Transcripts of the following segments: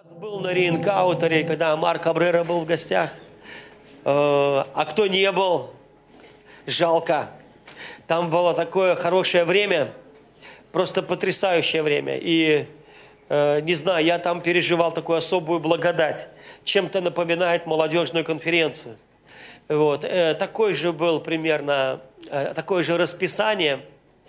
Был на реинкаутере, когда Марк Абрера был в гостях. А кто не был, жалко. Там было такое хорошее время, просто потрясающее время. И, не знаю, я там переживал такую особую благодать. Чем-то напоминает молодежную конференцию. Вот. Такой же был примерно, такое же расписание.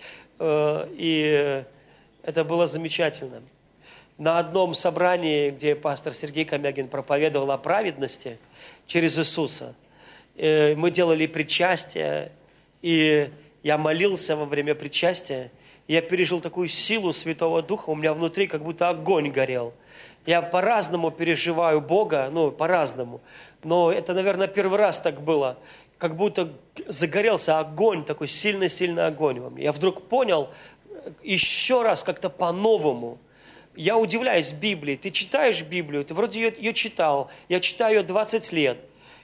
И это было замечательно. На одном собрании, где пастор Сергей Комягин проповедовал о праведности через Иисуса, мы делали причастие, и я молился во время причастия. Я пережил такую силу Святого Духа, у меня внутри как будто огонь горел. Я по-разному переживаю Бога, по-разному. Но это, наверное, первый раз так было. Как будто загорелся огонь, такой сильный-сильный огонь во мне. Я вдруг понял еще раз как-то по-новому. Я удивляюсь Библии. Ты читаешь Библию, ты вроде ее читал. Я читаю ее 20 лет.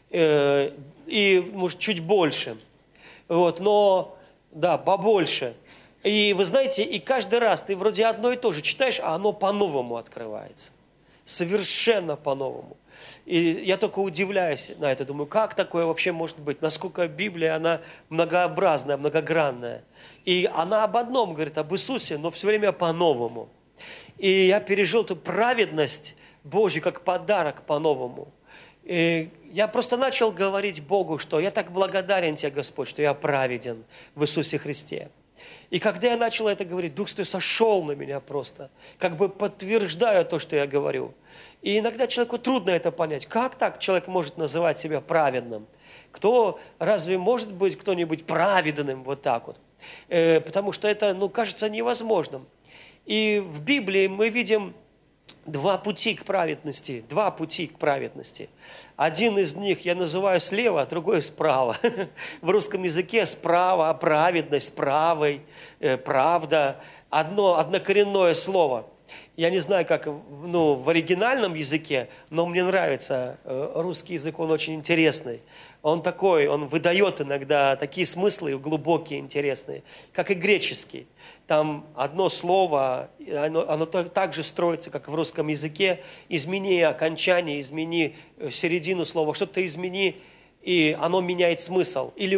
И, может, чуть больше. Вот, но, да, побольше. И вы знаете, и каждый раз ты вроде одно и то же читаешь, а оно по-новому открывается. Совершенно по-новому. И я только удивляюсь на это. Думаю, как такое вообще может быть? Насколько Библия, она многообразная, многогранная. И она об одном говорит, об Иисусе, но все время по-новому. И я пережил эту праведность Божью как подарок по-новому. И я просто начал говорить Богу, что я так благодарен Тебе, Господь, что я праведен в Иисусе Христе. И когда я начал это говорить, Дух Святой сошел на меня просто, как бы подтверждая то, что я говорю. И иногда человеку трудно это понять. Как так человек может называть себя праведным? Разве может быть кто-нибудь праведным вот так вот? Потому что это, кажется невозможным. И в Библии мы видим два пути к праведности. Два пути к праведности. Один из них я называю слева, а другой справа. В русском языке справа, праведность, правый, правда. Однокоренное слово. Я не знаю, как в оригинальном языке, но мне нравится русский язык, он очень интересный. Он выдает иногда такие смыслы глубокие, интересные, как и греческий. Там одно слово, оно так же строится, как в русском языке. Измени окончание, измени середину слова, что-то измени, и оно меняет смысл. Или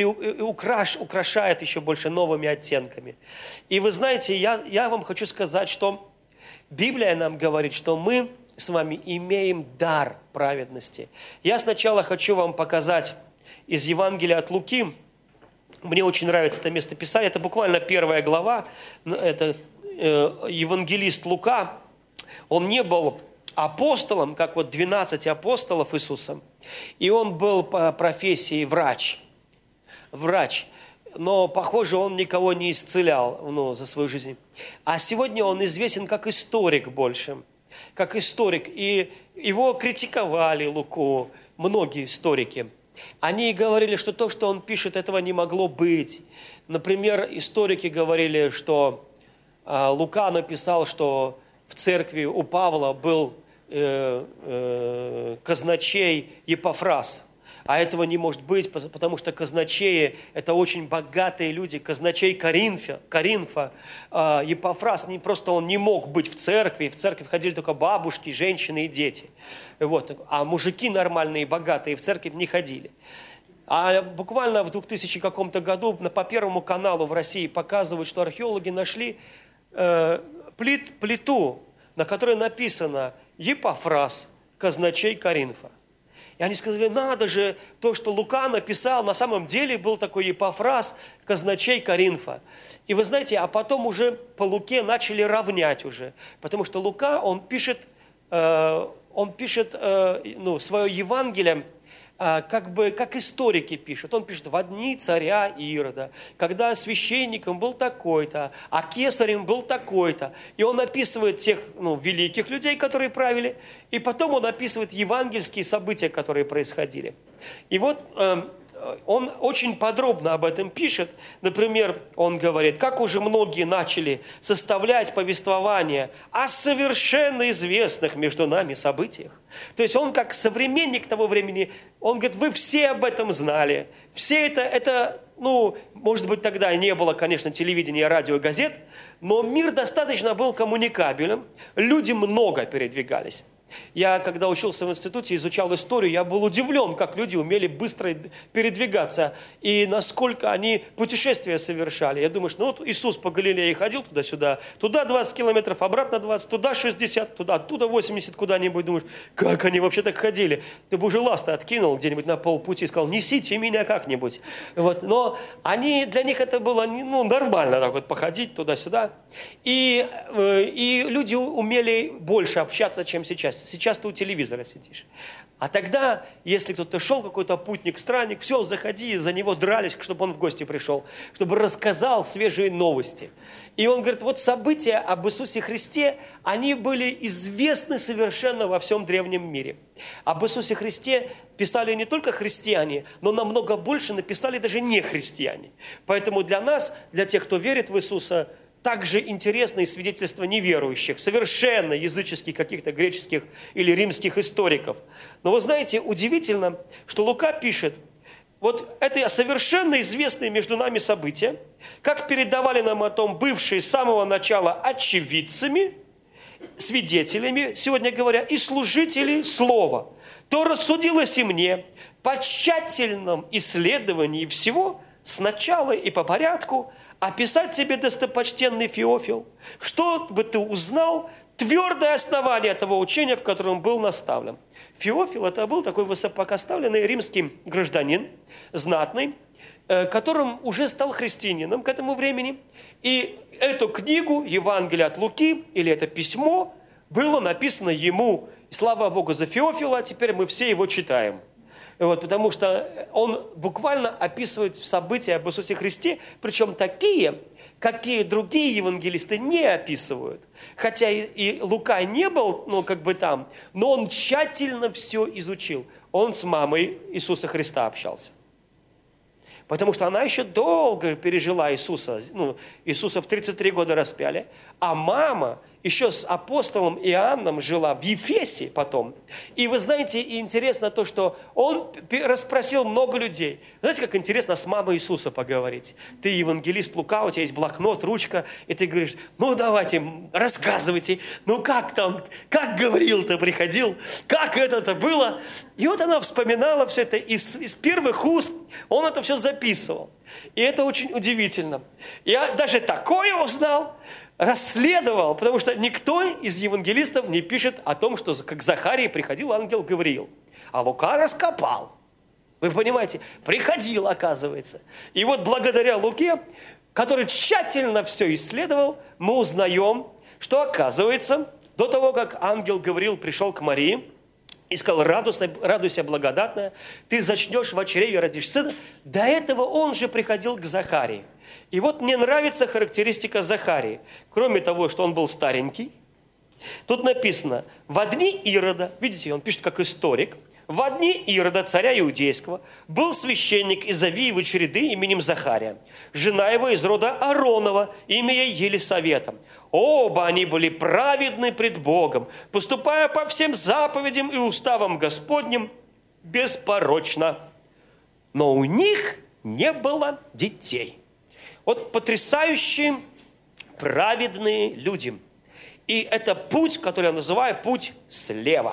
украшает еще больше новыми оттенками. И вы знаете, я вам хочу сказать, что Библия нам говорит, что мы с вами имеем дар праведности. Я сначала хочу вам показать из Евангелия от Луки. Мне очень нравится это местописание. Это буквально 1 глава. Это евангелист Лука. Он не был апостолом, как 12 апостолов Иисуса. И он был по профессии врач. Но, похоже, он никого не исцелял за свою жизнь. А сегодня он известен как историк больше. Как историк. И его критиковали, Луку, многие историки. Они говорили, что то, что он пишет, этого не могло быть. Например, историки говорили, что Лука написал, что в церкви у Павла был казначей Епафрас. А этого не может быть, потому что казначеи – это очень богатые люди. Казначей Коринфа, Епафрас, он не мог быть в церкви. В церковь ходили только бабушки, женщины и дети. Вот. А мужики нормальные, богатые в церковь не ходили. А буквально в 2000 каком-то году по Первому каналу в России показывают, что археологи нашли плиту, на которой написано «Епафрас, казначей Коринфа». И они сказали, надо же, то, что Лука написал, на самом деле был такой Епафрас, казначей Коринфа. И вы знаете, а потом уже по Луке начали равнять уже. Потому что Лука, он пишет свое Евангелие, как историки пишут. Он пишет, в дни царя Ирода, когда священником был такой-то, а кесарем был такой-то. И он описывает тех великих людей, которые правили, и потом он описывает евангельские события, которые происходили. И вот он очень подробно об этом пишет. Например, он говорит, как уже многие начали составлять повествование о совершенно известных между нами событиях. То есть он как современник того времени, он говорит, вы все об этом знали. Все это может быть, тогда не было, конечно, телевидения, радио, газет, но мир достаточно был коммуникабельным, люди много передвигались. Я, когда учился в институте, изучал историю, я был удивлен, как люди умели быстро передвигаться и насколько они путешествия совершали. Я думаю, что вот Иисус по Галилее ходил туда-сюда, туда 20 километров, обратно 20, туда 60, туда, оттуда 80 куда-нибудь. Думаешь, как они вообще так ходили? Ты бы уже ласты откинул где-нибудь на полпути и сказал, несите меня как-нибудь. Вот. Но для них это было нормально, так вот походить туда-сюда. И люди умели больше общаться, чем сейчас. Сейчас ты у телевизора сидишь. А тогда, если кто-то шел, какой-то путник, странник, все, заходи, за него дрались, чтобы он в гости пришел, чтобы рассказал свежие новости. И он говорит, вот события об Иисусе Христе, они были известны совершенно во всем древнем мире. Об Иисусе Христе писали не только христиане, но намного больше написали даже не христиане. Поэтому для нас, для тех, кто верит в Иисуса, также интересны свидетельства неверующих, совершенно языческих каких-то греческих или римских историков. Но вы знаете, удивительно, что Лука пишет, вот это совершенно известные между нами события, как передавали нам о том бывшие с самого начала очевидцами, свидетелями, сегодня говоря, и служители слова, то рассудилось и мне по тщательном исследовании всего сначала и по порядку описать тебе, достопочтенный Феофил, что бы ты узнал, твердое основание того учения, в котором был наставлен. Феофил это был такой высокопоставленный римский гражданин, знатный, которым уже стал христианином к этому времени. И эту книгу, Евангелие от Луки, или это письмо, было написано ему. И слава Богу за Феофила, теперь мы все его читаем. Вот, потому что он буквально описывает события об Иисусе Христе, причем такие, какие другие евангелисты не описывают. Хотя и Лука не был, там, но он тщательно все изучил. Он с мамой Иисуса Христа общался. Потому что она еще долго пережила Иисуса. Иисуса в 33 года распяли. А мама еще с апостолом Иоанном жила в Ефесе потом. И вы знаете, и интересно то, что он расспросил много людей. Знаете, как интересно с мамой Иисуса поговорить. Ты евангелист Лука, у тебя есть блокнот, ручка, и ты говоришь, давайте, рассказывайте, как там, как Гавриил-то приходил, как это-то было. И вот она вспоминала все это из первых уст, он это все записывал. И это очень удивительно. Я даже такое узнал, расследовал, потому что никто из евангелистов не пишет о том, что к Захарии приходил ангел Гавриил. А Лука раскопал. Вы понимаете, приходил, оказывается. И вот благодаря Луке, который тщательно все исследовал, мы узнаем, что оказывается, до того, как ангел Гавриил пришел к Марии, и сказал, радуйся, благодатная, ты зачнешь в чреве, родишь сына. До этого он же приходил к Захарии. И вот мне нравится характеристика Захарии. Кроме того, что он был старенький, тут написано, во дни Ирода, видите, он пишет как историк, во дни Ирода, царя Иудейского, был священник из Авиевой череды именем Захария, жена его из рода Ааронова, имя ей Елисавета. Оба они были праведны пред Богом, поступая по всем заповедям и уставам Господним беспорочно. Но у них не было детей. Вот потрясающие праведные люди. И это путь, который я называю путь слева.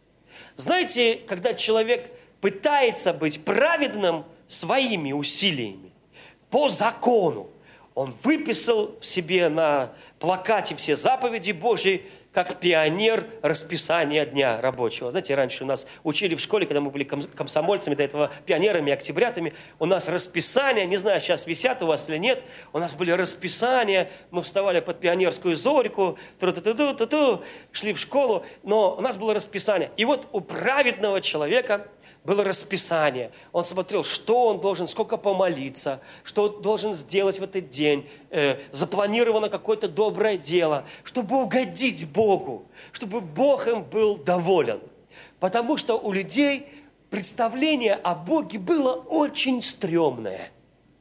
Знаете, когда человек пытается быть праведным своими усилиями, по закону, он выписал в себе на плакате все заповеди Божьи, как пионер расписания дня рабочего. Знаете, раньше у нас учили в школе, когда мы были комсомольцами, до этого пионерами, октябрятами, у нас расписания, не знаю, сейчас висят у вас или нет, у нас были расписания, мы вставали под пионерскую зорьку, шли в школу, но у нас было расписание. И вот у праведного человека было расписание. Он смотрел, что он должен, сколько помолиться, что должен сделать в этот день. Запланировано какое-то доброе дело, чтобы угодить Богу, чтобы Бог им был доволен. Потому что у людей представление о Боге было очень стрёмное.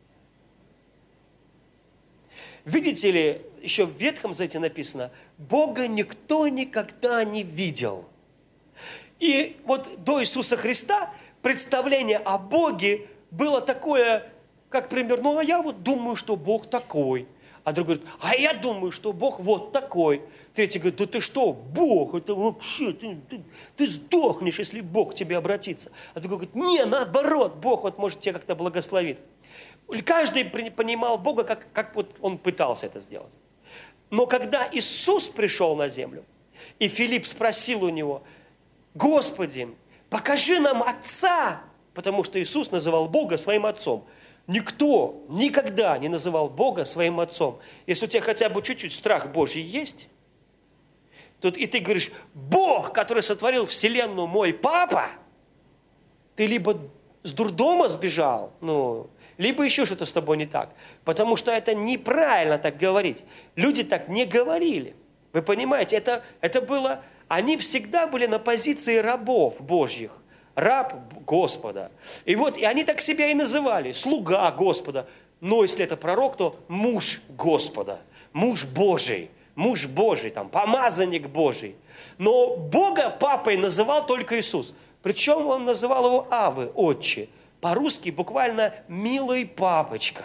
Видите ли, еще в Ветхом Завете написано, Бога никто никогда не видел. И вот до Иисуса Христа представление о Боге было такое, как пример, а я вот думаю, что Бог такой. А другой говорит, а я думаю, что Бог вот такой. Третий говорит, да ты что, Бог, это вообще, ты сдохнешь, если Бог к тебе обратится. А другой говорит, не, наоборот, Бог вот может тебя как-то благословит. Каждый понимал Бога, как вот он пытался это сделать. Но когда Иисус пришел на землю, и Филипп спросил у него, Господи, покажи нам Отца, потому что Иисус называл Бога своим Отцом. Никто никогда не называл Бога своим Отцом. Если у тебя хотя бы чуть-чуть страх Божий есть, и ты говоришь, Бог, который сотворил вселенную, мой папа, ты либо с дурдома сбежал, либо еще что-то с тобой не так. Потому что это неправильно так говорить. Люди так не говорили. Вы понимаете, это было... Они всегда были на позиции рабов Божьих. Раб Господа. И они так себя и называли. Слуга Господа. Но если это пророк, то муж Господа. Муж Божий. Муж Божий, помазанник Божий. Но Бога папой называл только Иисус. Причем он называл его Авы, отче. По-русски буквально «милый папочка».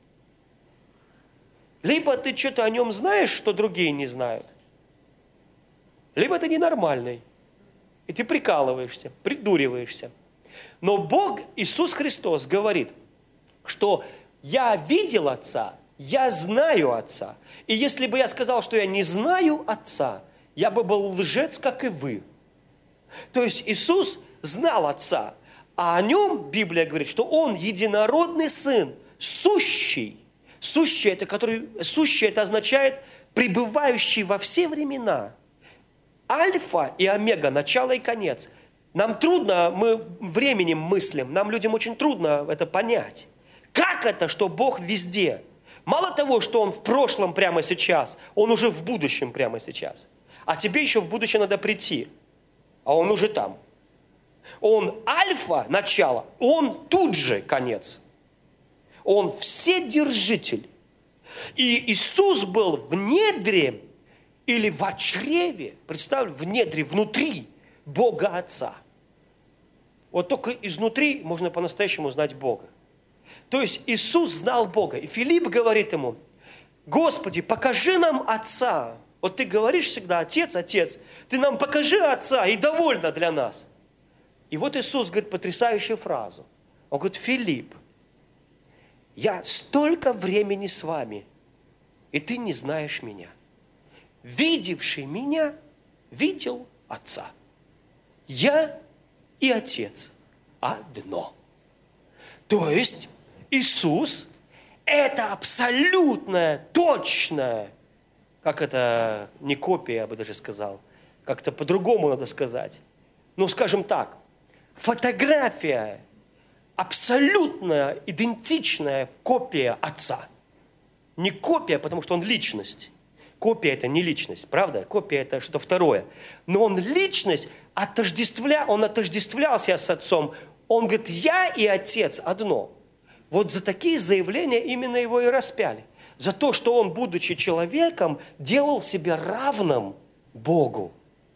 Либо ты что-то о нем знаешь, что другие не знают, либо ты ненормальный, и ты прикалываешься, придуриваешься. Но Бог, Иисус Христос, говорит, что я видел Отца, я знаю Отца. И если бы я сказал, что я не знаю Отца, я бы был лжец, как и вы. То есть Иисус знал Отца, а о нем Библия говорит, что Он единородный Сын, сущий. Сущий это означает пребывающий во все времена. Альфа и омега, начало и конец. Нам трудно, мы временем мыслим, нам, людям, очень трудно это понять. Как это, что Бог везде? Мало того, что Он в прошлом прямо сейчас, Он уже в будущем прямо сейчас. А тебе еще в будущее надо прийти, а Он уже там. Он альфа, начало, Он тут же конец. Он вседержитель. И Иисус был в недре или в чреве, представь, в недре, внутри Бога Отца. Вот только изнутри можно по-настоящему знать Бога. То есть Иисус знал Бога. И Филипп говорит ему, Господи, покажи нам Отца. Вот ты говоришь всегда, Отец, Отец, ты нам покажи Отца, и довольно для нас. И вот Иисус говорит потрясающую фразу. Он говорит, Филипп, я столько времени с вами, и ты не знаешь меня. Видевший меня, видел Отца. Я и Отец одно. То есть Иисус – это абсолютная, точная, как это, не копия, я бы даже сказал, как-то по-другому надо сказать. Ну, скажем так, фотография, абсолютная, идентичная копия Отца. Не копия, потому что Он личность. Копия – это не личность, правда? Копия – это что-то второе. Но Он личность, он отождествлялся с Отцом. Он говорит, я и Отец одно. Вот за такие заявления именно Его и распяли. За то, что Он, будучи человеком, делал себя равным Богу.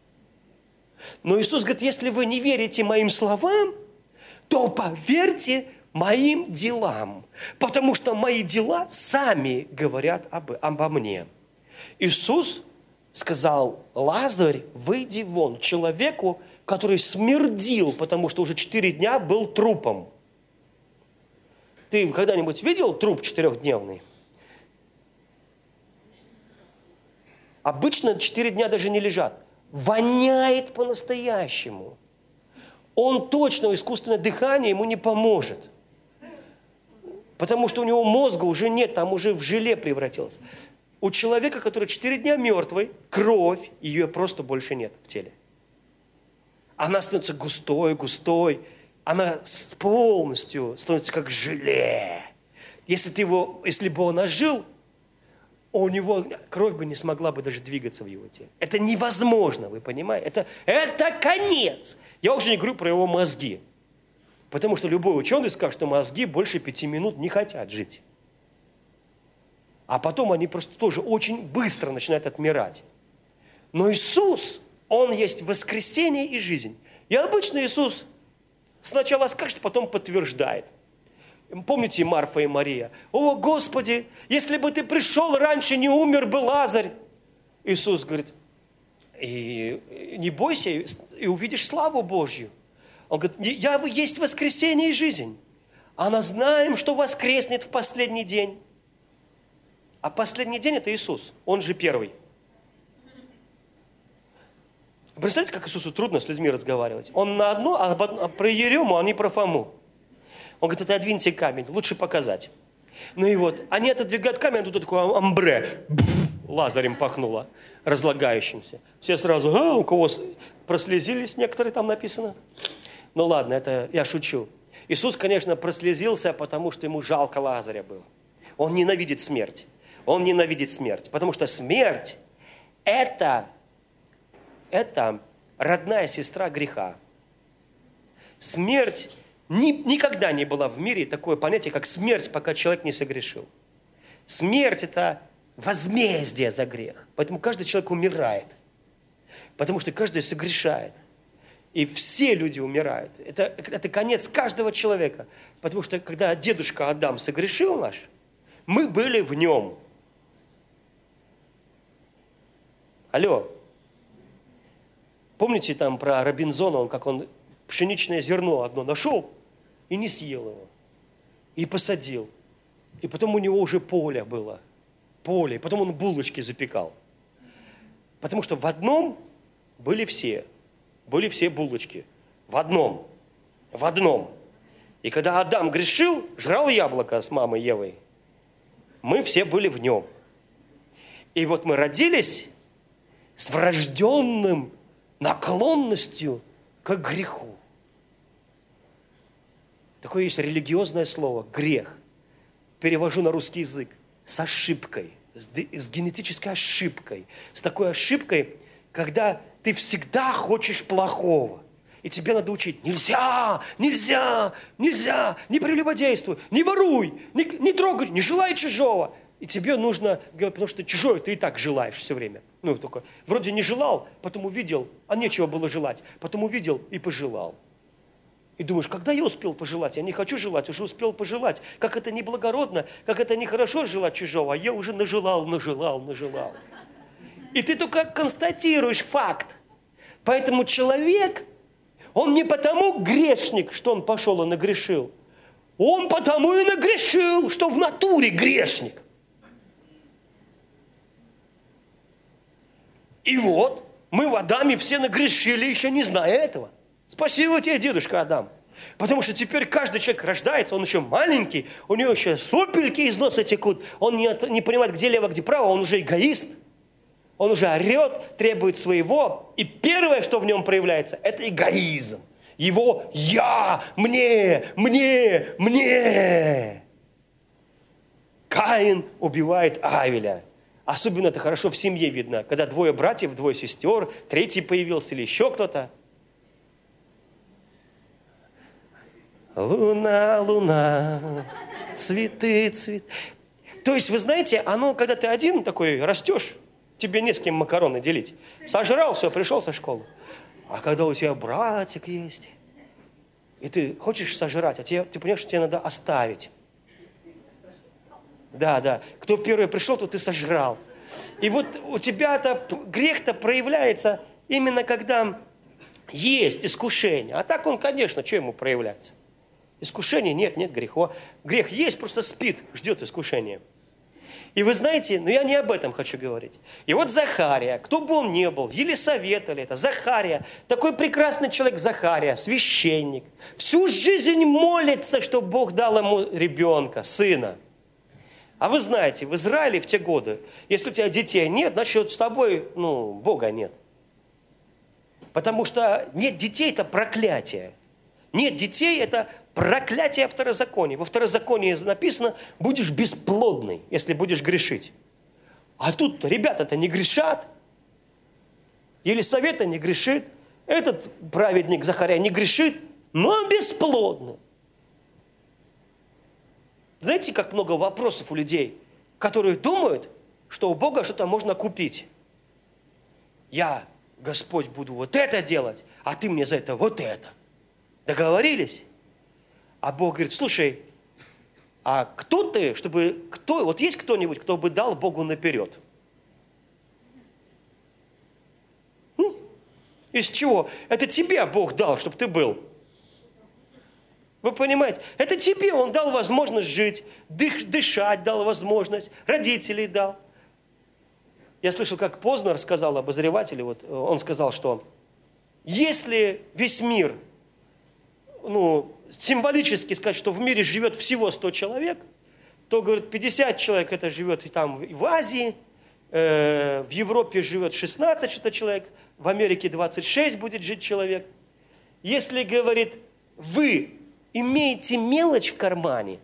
Но Иисус говорит, если вы не верите моим словам, то поверьте моим делам. Потому что мои дела сами говорят обо мне. Иисус сказал, Лазарь, выйди вон, человеку, который смердил, потому что уже 4 дня был трупом. Ты когда-нибудь видел труп 4-дневный? Обычно 4 дня даже не лежат. Воняет по-настоящему. Он точно, искусственное дыхание ему не поможет. Потому что у него мозга уже нет, там уже в желе превратилось. У человека, который 4 дня мертвый, кровь, ее просто больше нет в теле. Она становится густой. Она полностью становится как желе. Если бы он ожил, у него кровь бы не смогла бы даже двигаться в его теле. Это невозможно, вы понимаете? Это конец. Я уже не говорю про его мозги. Потому что любой ученый скажет, что мозги больше 5 минут не хотят жить. А потом они просто тоже очень быстро начинают отмирать. Но Иисус, Он есть воскресение и жизнь. И обычно Иисус сначала скажет, потом подтверждает. Помните Марфа и Мария? О, Господи, если бы ты пришел раньше, не умер бы Лазарь. Иисус говорит, И не бойся, и увидишь славу Божью. Он говорит, я есть воскресение и жизнь. А мы знаем, что воскреснет в последний день. А последний день – это Иисус. Он же первый. Представляете, как Иисусу трудно с людьми разговаривать? Он на одно, а про Ерему, а не про Фому. Он говорит, отодвиньте камень, лучше показать. Ну и вот, они отодвигают камень, а тут такое амбре. Лазарем пахнуло, разлагающимся. Все сразу, у кого прослезились, некоторые там написано. Ну ладно, это я шучу. Иисус, конечно, прослезился, потому что ему жалко Лазаря было. Он ненавидит смерть. Он ненавидит смерть, потому что смерть – это родная сестра греха. Смерть никогда не была в мире такое понятие, как смерть, пока человек не согрешил. Смерть – это возмездие за грех. Поэтому каждый человек умирает. Потому что каждый согрешает. И все люди умирают. Это конец каждого человека. Потому что когда дедушка Адам согрешил наш, мы были в нем. Алло. Помните там про Робинзона, как он пшеничное зерно одно нашел и не съел его. И посадил. И потом у него уже поле было. Поле. И потом он булочки запекал. Потому что в одном были все. Были все булочки. В одном. В одном. И когда Адам грешил, жрал яблоко с мамой Евой, мы все были в нем. И вот мы родились с врожденным наклонностью к греху. Такое есть религиозное слово – грех. Перевожу на русский язык. С ошибкой, с генетической ошибкой. С такой ошибкой, когда ты всегда хочешь плохого. И тебе надо учить. Нельзя, нельзя, нельзя, не прелюбодействуй, не воруй, не трогай, не желай чужого. И тебе нужно, потому что чужое ты и так желаешь все время. Ну, только вроде не желал, потом увидел, а нечего было желать. Потом увидел и пожелал. И думаешь, когда я успел пожелать? Я не хочу желать, уже успел пожелать. Как это неблагородно, как это нехорошо желать чужого, а я уже нажелал. И ты только констатируешь факт. Поэтому человек, он не потому грешник, что он пошел и нагрешил. Он потому и нагрешил, что в натуре грешник. И вот, мы в Адаме все нагрешили, еще не зная этого. Спасибо тебе, дедушка Адам. Потому что теперь каждый человек рождается, он еще маленький, у него еще сопельки из носа текут, он не понимает, где лево, где право, он уже эгоист. Он уже орет, требует своего. И первое, что в нем проявляется, это эгоизм. Его «я», «мне». Каин убивает Авеля. Особенно это хорошо в семье видно, когда двое братьев, двое сестер, третий появился или еще кто-то. Луна, луна, цветы. То есть, вы знаете, оно, когда ты один такой растешь, тебе не с кем макароны делить. Сожрал, все, пришел со школы. А когда у тебя братик есть, и ты хочешь сожрать, а ты понимаешь, что тебе надо оставить. Да. Кто первый пришел, то ты сожрал. И вот у тебя грех-то проявляется именно когда есть искушение. А так он, конечно, что ему проявляться? Искушения нет греха. Грех есть, просто спит, ждет искушения. И вы знаете, но я не об этом хочу говорить. И вот Захария, кто бы он ни был, Елисавета ли это, Захария, такой прекрасный человек Захария, священник, всю жизнь молится, чтобы Бог дал ему ребенка, сына. А вы знаете, в Израиле в те годы, если у тебя детей нет, значит, с тобой, Бога нет. Потому что нет детей – это проклятие. Нет детей – это проклятие второзакония. Во второзаконии написано, будешь бесплодный, если будешь грешить. А тут ребята-то не грешат. Елисавета не грешит. Этот праведник Захария не грешит, но бесплодный. Знаете, как много вопросов у людей, которые думают, что у Бога что-то можно купить. Я, Господь, буду вот это делать, а ты мне за это вот это. Договорились? А Бог говорит, слушай, а кто ты, вот есть кто-нибудь, кто бы дал Богу наперед? Из чего? Это тебе Бог дал, чтобы ты был. Вы понимаете? Это тебе Он дал возможность жить, дышать дал возможность, родителей дал. Я слышал, как Познер сказал, обозреватель, вот, он сказал, что если весь мир, символически сказать, что в мире живет всего 100 человек, то, говорит, 50 человек это живет и там в Азии, в Европе живет 16 что-то человек, в Америке 26 будет жить человек. Если, говорит, вы имеете мелочь в кармане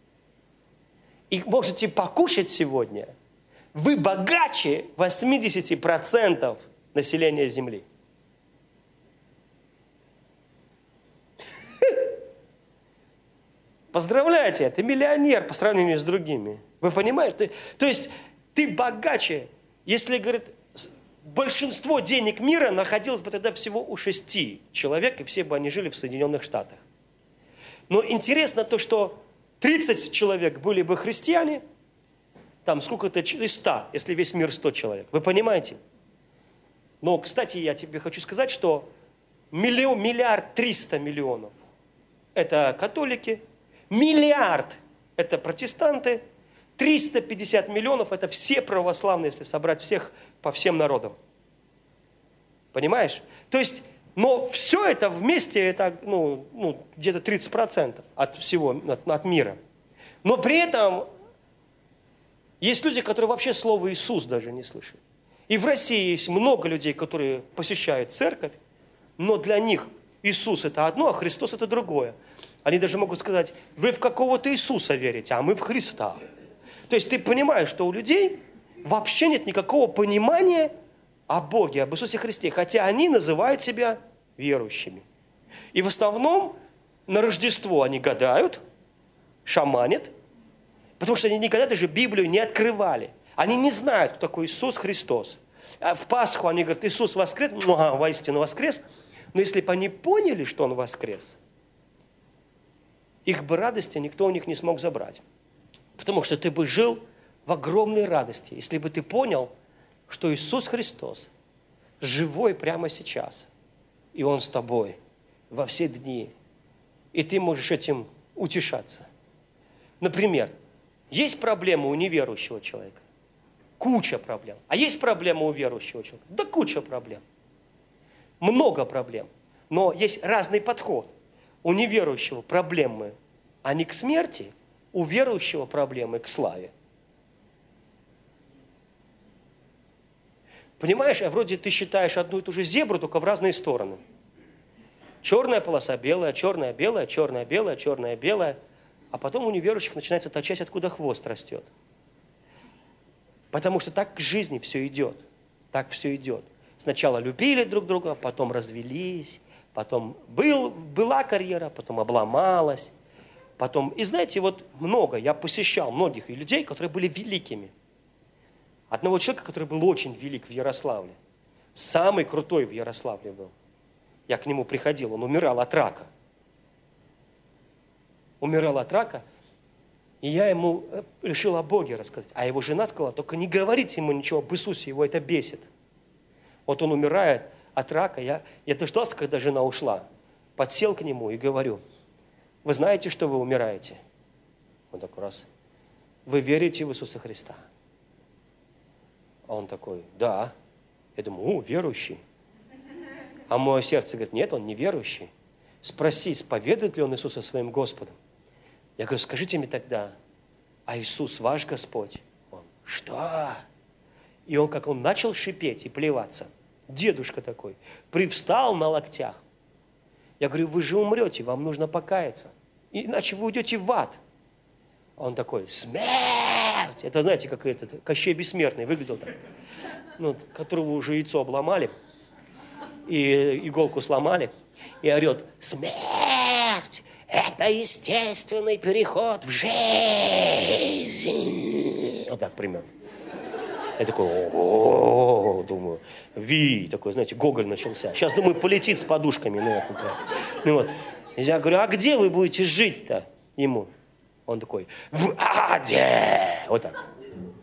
и можете покушать сегодня, вы богаче 80% населения Земли. Поздравляю тебя, ты миллионер по сравнению с другими. Вы понимаете? То есть ты богаче, если, говорит, большинство денег мира находилось бы тогда всего у 6 человек, и все бы они жили в Соединенных Штатах. Но интересно то, что 30 человек были бы христиане, там сколько-то из 100, если весь мир 100 человек. Вы понимаете? Но, кстати, я тебе хочу сказать, что 1 миллиард 300 миллионов – это католики, 1 миллиард – это протестанты, 350 миллионов – это все православные, если собрать всех по всем народам. Понимаешь? То есть, но все это вместе, это где-то 30% от всего, от мира. Но при этом есть люди, которые вообще слово Иисус даже не слышат. И в России есть много людей, которые посещают церковь, но для них Иисус это одно, а Христос это другое. Они даже могут сказать, вы в какого-то Иисуса верите, а мы в Христа. То есть ты понимаешь, что у людей вообще нет никакого понимания о Боге, об Иисусе Христе, хотя они называют себя верующими. И в основном на Рождество они гадают, шаманят, потому что они никогда даже Библию не открывали. Они не знают, кто такой Иисус Христос. А в Пасху они говорят, Иисус воскрес, воистину воскрес. Но если бы они поняли, что Он воскрес, их бы радости никто у них не смог забрать. Потому что ты бы жил в огромной радости, если бы ты понял, что Иисус Христос живой прямо сейчас. И Он с тобой во все дни. И ты можешь этим утешаться. Например, есть проблема у неверующего человека? Куча проблем. А есть проблема у верующего человека? Да куча проблем. Много проблем. Но есть разный подход. У неверующего проблемы, они к смерти, у верующего проблемы к славе. Понимаешь, а вроде ты считаешь одну и ту же зебру, только в разные стороны. Черная полоса белая, черная белая, черная белая, черная белая. А потом у неверующих начинается та часть, откуда хвост растет. Потому что так к жизни все идет. Так все идет. Сначала любили друг друга, потом развелись, потом была карьера, потом обломалась. Потом, и знаете, вот я посещал многих людей, которые были великими. Одного человека, который был очень велик в Ярославле. Самый крутой в Ярославле был. Я к нему приходил, он умирал от рака. Умирал от рака, и я ему решил о Боге рассказать. А его жена сказала, только не говорите ему ничего об Иисусе, его это бесит. Вот он умирает от рака. Я дождался, когда жена ушла. Подсел к нему и говорю, вы знаете, что вы умираете? Он такой раз. Вы верите в Иисуса Христа? А он такой, да. Я думаю, верующий. А мое сердце говорит, нет, он не верующий. Спроси, исповедует ли он Иисуса своим Господом? Я говорю, скажите мне тогда, а Иисус ваш Господь? Он, что? И он, как он начал шипеть и плеваться, дедушка такой, привстал на локтях. Я говорю, вы же умрете, вам нужно покаяться, иначе вы уйдете в ад. Он такой, смерть! Это, знаете, как этот Кощей Бессмертный выглядел так, которого уже яйцо обломали, и иголку сломали, и орет, смерть! Это естественный переход в жизнь. Вот так примерно. Я такой, думаю, такой, знаете, Гоголь начался. Сейчас, думаю, полетит с подушками. Я говорю, а где вы будете жить-то ему? Он такой, в аде. Вот так.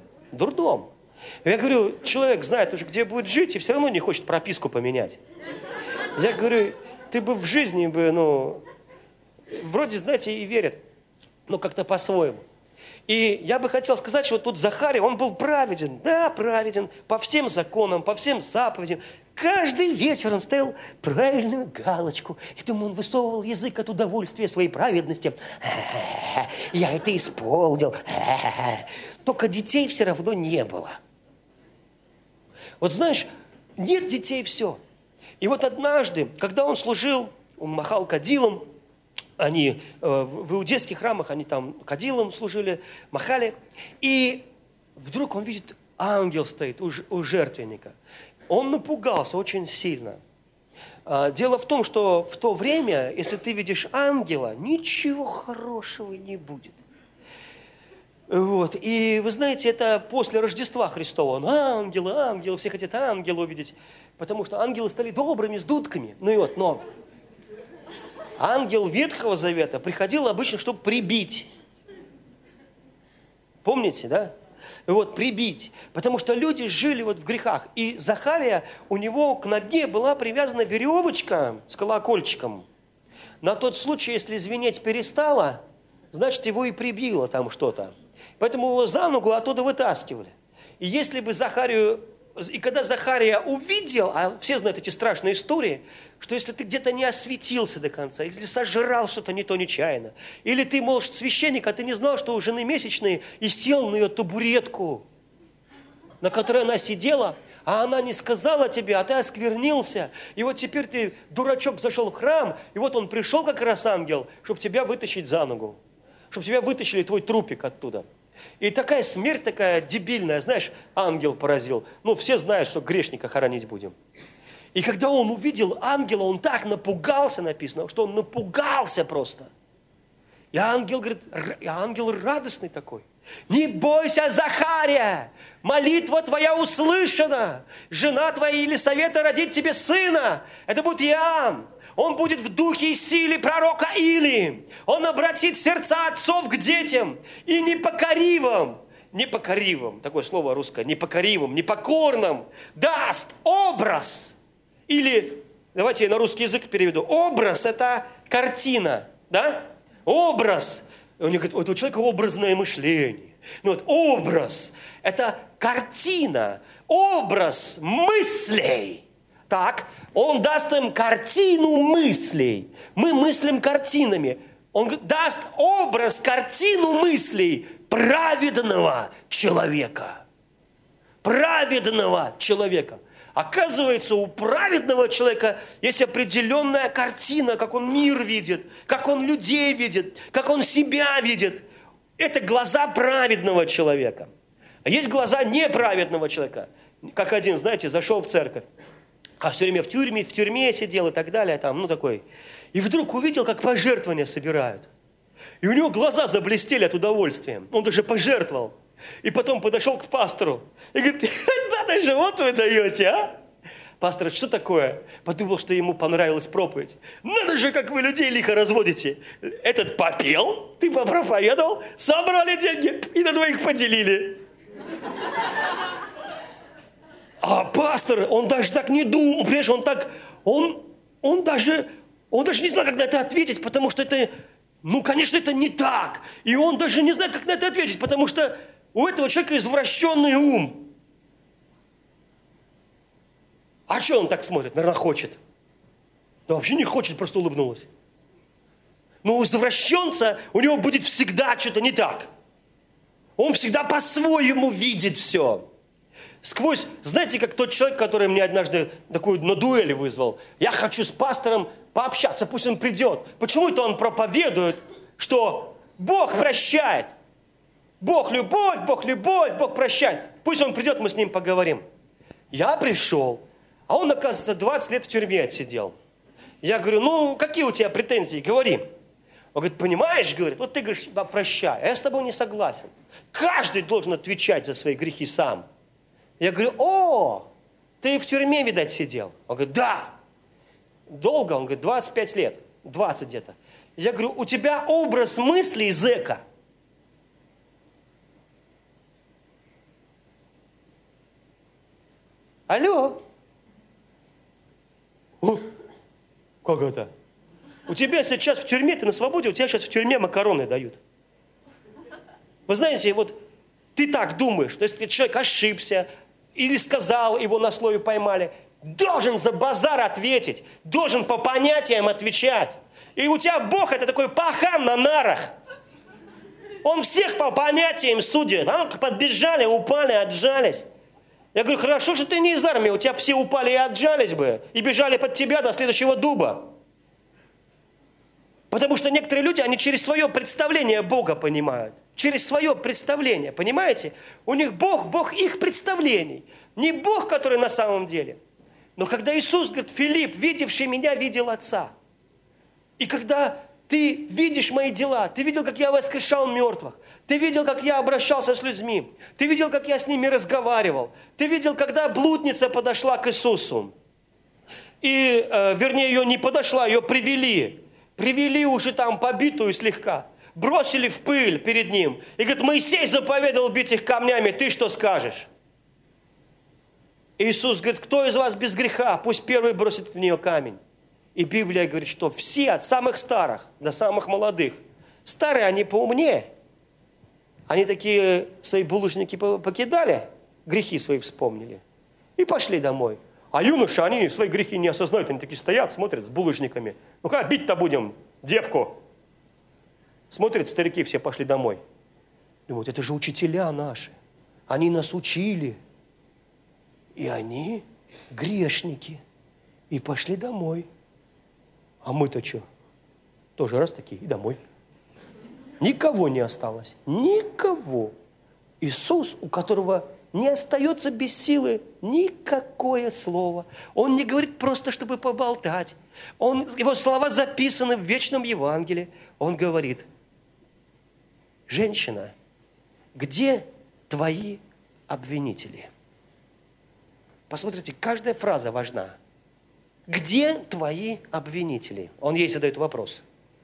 Дурдом. Я говорю, человек знает уже, где будет жить, и все равно не хочет прописку поменять. Я говорю, ты бы в жизни бы, ну, вроде, знаете, и верят, но как-то по-своему. И я бы хотел сказать, что вот тут Захарий, он был праведен, да, праведен, по всем законам, по всем заповедям. Каждый вечер он ставил правильную галочку. И думаю, он высовывал язык от удовольствия своей праведности. Я это исполнил. Только детей все равно не было. Вот знаешь, нет детей, все. И вот однажды, когда он служил, он махал кадилом, они в иудейских храмах, они там кадилом служили, махали. И вдруг он видит, ангел стоит у жертвенника. Он напугался очень сильно. Дело в том, что в то время, если ты видишь ангела, ничего хорошего не будет. Вот. И вы знаете, это после Рождества Христова. Ангелы, ангелы, все хотят ангела увидеть. Потому что ангелы стали добрыми, с дудками. Ну и вот, но ангел Ветхого Завета приходил обычно, чтобы прибить. Помните, да? Вот, прибить. Потому что люди жили вот в грехах. И Захария, у него к ноге была привязана веревочка с колокольчиком. На тот случай, если звенеть перестало, значит, его и прибило там что-то. Поэтому его за ногу оттуда вытаскивали. И если бы Захарию... И когда Захария увидел, а все знают эти страшные истории, что если ты где-то не осветился до конца, или сожрал что-то не то нечаянно, или ты, может, священник, а ты не знал, что у жены месячные, и сел на ее табуретку, на которой она сидела, а она не сказала тебе, а ты осквернился. И вот теперь ты, дурачок, зашел в храм, и вот он пришел как раз ангел, чтобы тебя вытащить за ногу, чтобы тебя вытащили твой трупик оттуда. И такая смерть, такая дебильная, знаешь, ангел поразил. Ну, все знают, что грешника хоронить будем. И когда он увидел ангела, он так напугался, написано, что он напугался просто. И ангел говорит, ангел радостный такой. Не бойся, Захария, молитва твоя услышана. Жена твоя Елисавета родит тебе сына. Это будет Иоанн. Он будет в духе и силе пророка Илии. Он обратит сердца отцов к детям и непокоривым, такое слово русское, непокоривым, непокорным, даст образ. Или, давайте я на русский язык переведу. Образ – это картина, да? Образ. Он говорит, у человека образное мышление. Ну вот, образ – это картина, образ мыслей. Так, он даст им картину мыслей. Мы мыслим картинами. Он даст образ, картину мыслей праведного человека. Праведного человека. Оказывается, у праведного человека есть определенная картина, как он мир видит, как он людей видит, как он себя видит. Это глаза праведного человека. А есть глаза неправедного человека. Как один, знаете, зашел в церковь, а все время в тюрьме сидел и так далее, там, ну такой. И вдруг увидел, как пожертвования собирают. И у него глаза заблестели от удовольствия. Он даже пожертвовал. И потом подошел к пастору и говорит, надо же, вот вы даете, а? Пастор, что такое? Подумал, что ему понравилась проповедь. Надо же, как вы людей лихо разводите. Этот попел, ты попроповедовал, собрали деньги и на двоих поделили. А пастор, он даже так не думал, понимаешь, он даже не знал, как на это ответить, потому что это, ну, конечно, это не так. И он даже не знает, как на это ответить, потому что у этого человека извращенный ум. А что он так смотрит? Наверное, хочет. Да вообще не хочет, просто улыбнулась. Но у извращенца, у него будет всегда что-то не так. Он всегда по-своему видит все. Сквозь, знаете, как тот человек, который мне однажды такую на дуэли вызвал. Я хочу с пастором пообщаться, пусть он придет. Почему это он проповедует, что Бог прощает? Бог любовь, Бог прощает. Пусть он придет, мы с ним поговорим. Я пришел, а он, оказывается, 20 лет в тюрьме отсидел. Я говорю, ну, какие у тебя претензии, говори. Он говорит, понимаешь, говорит, вот ты говоришь, прощай, а я с тобой не согласен. Каждый должен отвечать за свои грехи сам. Я говорю, ты в тюрьме, видать, сидел? Он говорит, да. Долго? Он говорит, 25 лет, 20 где-то. Я говорю, у тебя образ мыслей зэка. Алло. Как это? У тебя сейчас в тюрьме, ты на свободе, у тебя сейчас в тюрьме макароны дают. Вы знаете, вот ты так думаешь, что если человек ошибся или сказал, его на слове поймали, должен за базар ответить, должен по понятиям отвечать. И у тебя Бог это такой пахан на нарах. Он всех по понятиям судит. А ну, подбежали, упали, отжались. Я говорю, хорошо, что ты не из армии, у тебя все упали и отжались бы, и бежали под тебя до следующего дуба. Потому что некоторые люди, они через свое представление Бога понимают. Через свое представление, понимаете? У них Бог их представлений. Не Бог, который на самом деле. Но когда Иисус говорит, Филипп, видевший меня, видел Отца. И когда ты видишь мои дела, ты видел, как я воскрешал мертвых, ты видел, как я обращался с людьми, ты видел, как я с ними разговаривал, ты видел, когда блудница подошла к Иисусу, и, вернее, ее не подошла, ее привели уже там побитую слегка, бросили в пыль перед ним, и говорит, Моисей заповедовал бить их камнями, ты что скажешь? Иисус говорит, кто из вас без греха, пусть первый бросит в нее камень. И Библия говорит, что все, от самых старых до самых молодых, старые, они поумнее. Они такие свои булыжники покидали, грехи свои вспомнили и пошли домой. А юноши, они свои грехи не осознают, они такие стоят, смотрят с булыжниками. Ну-ка, бить-то будем девку. Смотрят, старики все пошли домой. Думают, это же учителя наши. Они нас учили. И они грешники. И пошли домой. А мы-то что? Тоже раз такие и домой. Никого не осталось. Никого. Иисус, у которого не остается без силы никакое слово. Он не говорит просто, чтобы поболтать. Его слова записаны в вечном Евангелии. Он говорит, женщина, где твои обвинители? Посмотрите, каждая фраза важна. Где твои обвинители? Он ей задает вопрос.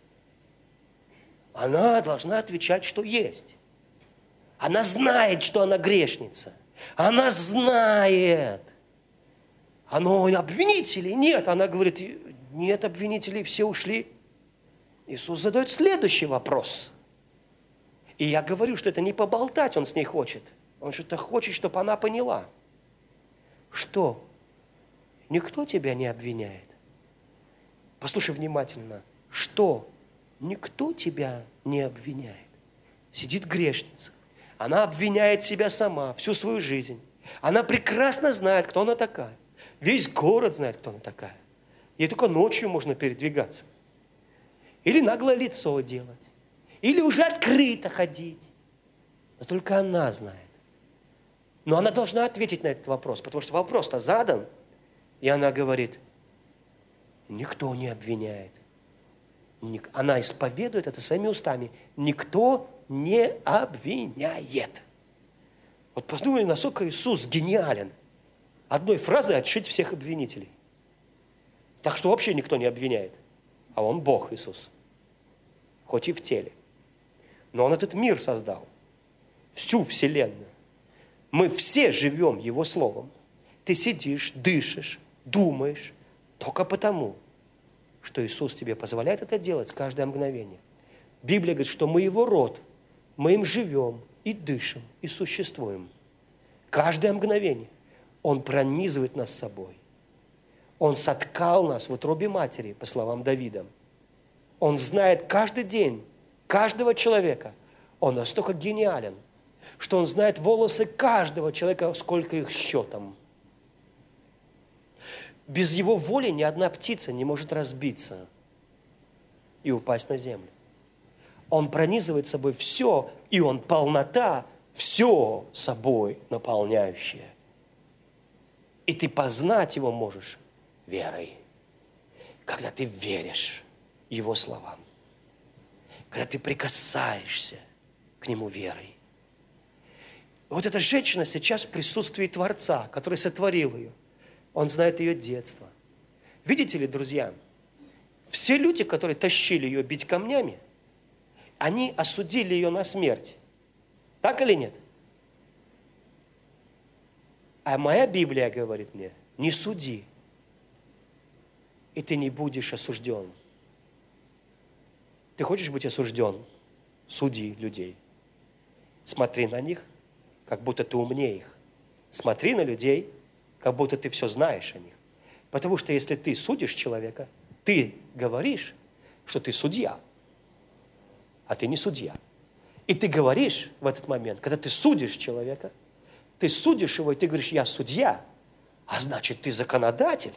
Она должна отвечать, что есть. Она знает, что она грешница. Она знает. Но обвинителей нет. Она говорит, нет обвинителей, все ушли. Иисус задает следующий вопрос. И я говорю, что это не поболтать он с ней хочет. Он что-то хочет, чтобы она поняла. Что? Никто тебя не обвиняет. Послушай внимательно. Что? Никто тебя не обвиняет. Сидит грешница. Она обвиняет себя сама всю свою жизнь. Она прекрасно знает, кто она такая. Весь город знает, кто она такая. Ей только ночью можно передвигаться. Или наглое лицо делать. Или уже открыто ходить. Но только она знает. Но она должна ответить на этот вопрос, потому что вопрос-то задан. И она говорит, никто не обвиняет. Она исповедует это своими устами. Никто не обвиняет. Вот подумай, насколько Иисус гениален. Одной фразой отшить всех обвинителей. Так что вообще никто не обвиняет. А Он Бог Иисус. Хоть и в теле. Но Он этот мир создал. Всю вселенную. Мы все живем Его Словом. Ты сидишь, дышишь, думаешь только потому, что Иисус тебе позволяет это делать каждое мгновение. Библия говорит, что мы Его род, мы им живем и дышим, и существуем. Каждое мгновение Он пронизывает нас собой. Он соткал нас в утробе матери, по словам Давида. Он знает каждый день каждого человека. Он настолько гениален, что Он знает волосы каждого человека, сколько их счетом. Без Его воли ни одна птица не может разбиться и упасть на землю. Он пронизывает собой все, и Он полнота, все собой наполняющее. И ты познать Его можешь верой, когда ты веришь Его словам, когда ты прикасаешься к Нему верой. Вот эта женщина сейчас в присутствии Творца, который сотворил ее. Он знает ее детство. Видите ли, друзья, все люди, которые тащили ее бить камнями, они осудили ее на смерть. Так или нет? А моя Библия говорит мне, не суди. и ты не будешь осужден. Ты хочешь быть осужден? Суди людей. Смотри на них, как будто ты умнее их. Смотри на людей, как будто ты все знаешь о них. Потому что если ты судишь человека, ты говоришь, что ты судья, а ты не судья. И ты говоришь в этот момент, когда ты судишь человека, ты судишь его, и ты говоришь, я судья, а значит, ты законодатель.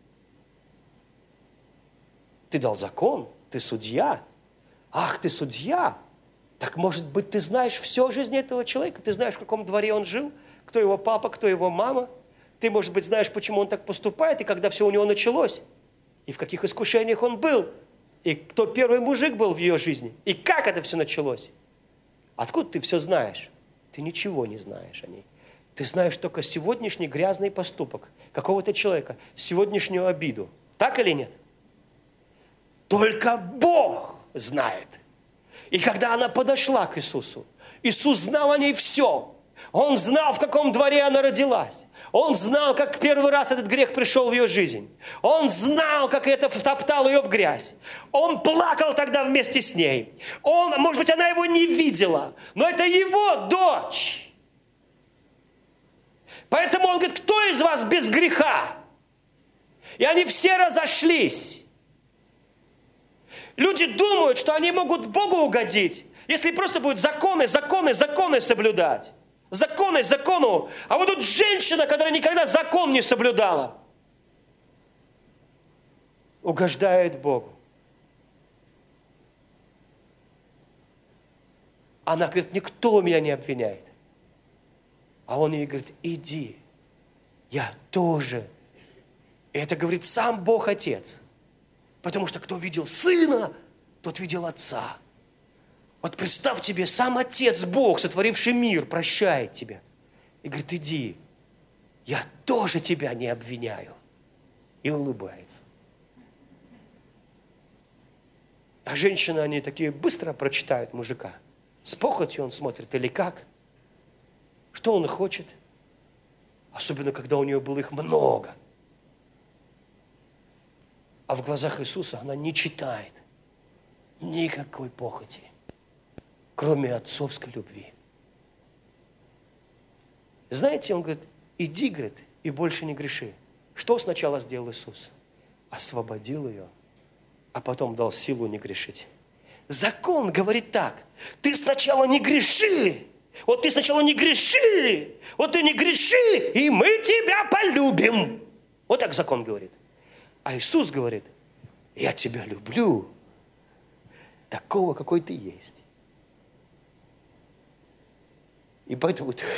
Ты дал закон, ты судья. Ах, ты судья! Так, может быть, ты знаешь всю жизнь этого человека? Ты знаешь, в каком дворе он жил? Кто его папа, кто его мама? Ты, может быть, знаешь, почему он так поступает, и когда все у него началось? И в каких искушениях он был? И кто первый мужик был в ее жизни? И как это все началось? Откуда ты все знаешь? Ты ничего не знаешь о ней. Ты знаешь только сегодняшний грязный поступок какого-то человека, сегодняшнюю обиду. Так или нет? Только Бог знает. И когда она подошла к Иисусу, Иисус знал о ней все. Он знал, в каком дворе она родилась. Он знал, как первый раз этот грех пришел в ее жизнь. Он знал, как это втоптал ее в грязь. Он плакал тогда вместе с ней. Может быть, она его не видела, но это его дочь. Поэтому он говорит, кто из вас без греха? И они все разошлись. Люди думают, что они могут Богу угодить, если просто будут законы соблюдать. Закону. А вот тут женщина, которая никогда закон не соблюдала, угождает Богу. Она говорит, никто меня не обвиняет. А он ей говорит, иди, я тоже. И это говорит сам Бог Отец. Потому что кто видел Сына, тот видел Отца. Вот представь тебе, сам Отец Бог, сотворивший мир, прощает тебя. И говорит, иди, я тоже тебя не обвиняю. И улыбается. А женщины, они такие быстро прочитают мужика. С похотью он смотрит или как? Что он хочет? Особенно, когда у нее было их много. А в глазах Иисуса она не читает никакой похоти, кроме отцовской любви. Знаете, он говорит, иди, говорит, и больше не греши. Что сначала сделал Иисус? Освободил ее, а потом дал силу не грешить. Закон говорит так, ты сначала не греши, вот ты сначала не греши, вот ты не греши, и мы тебя полюбим. Вот так закон говорит. А Иисус говорит, я тебя люблю, такого, какой ты есть. И поэтому ты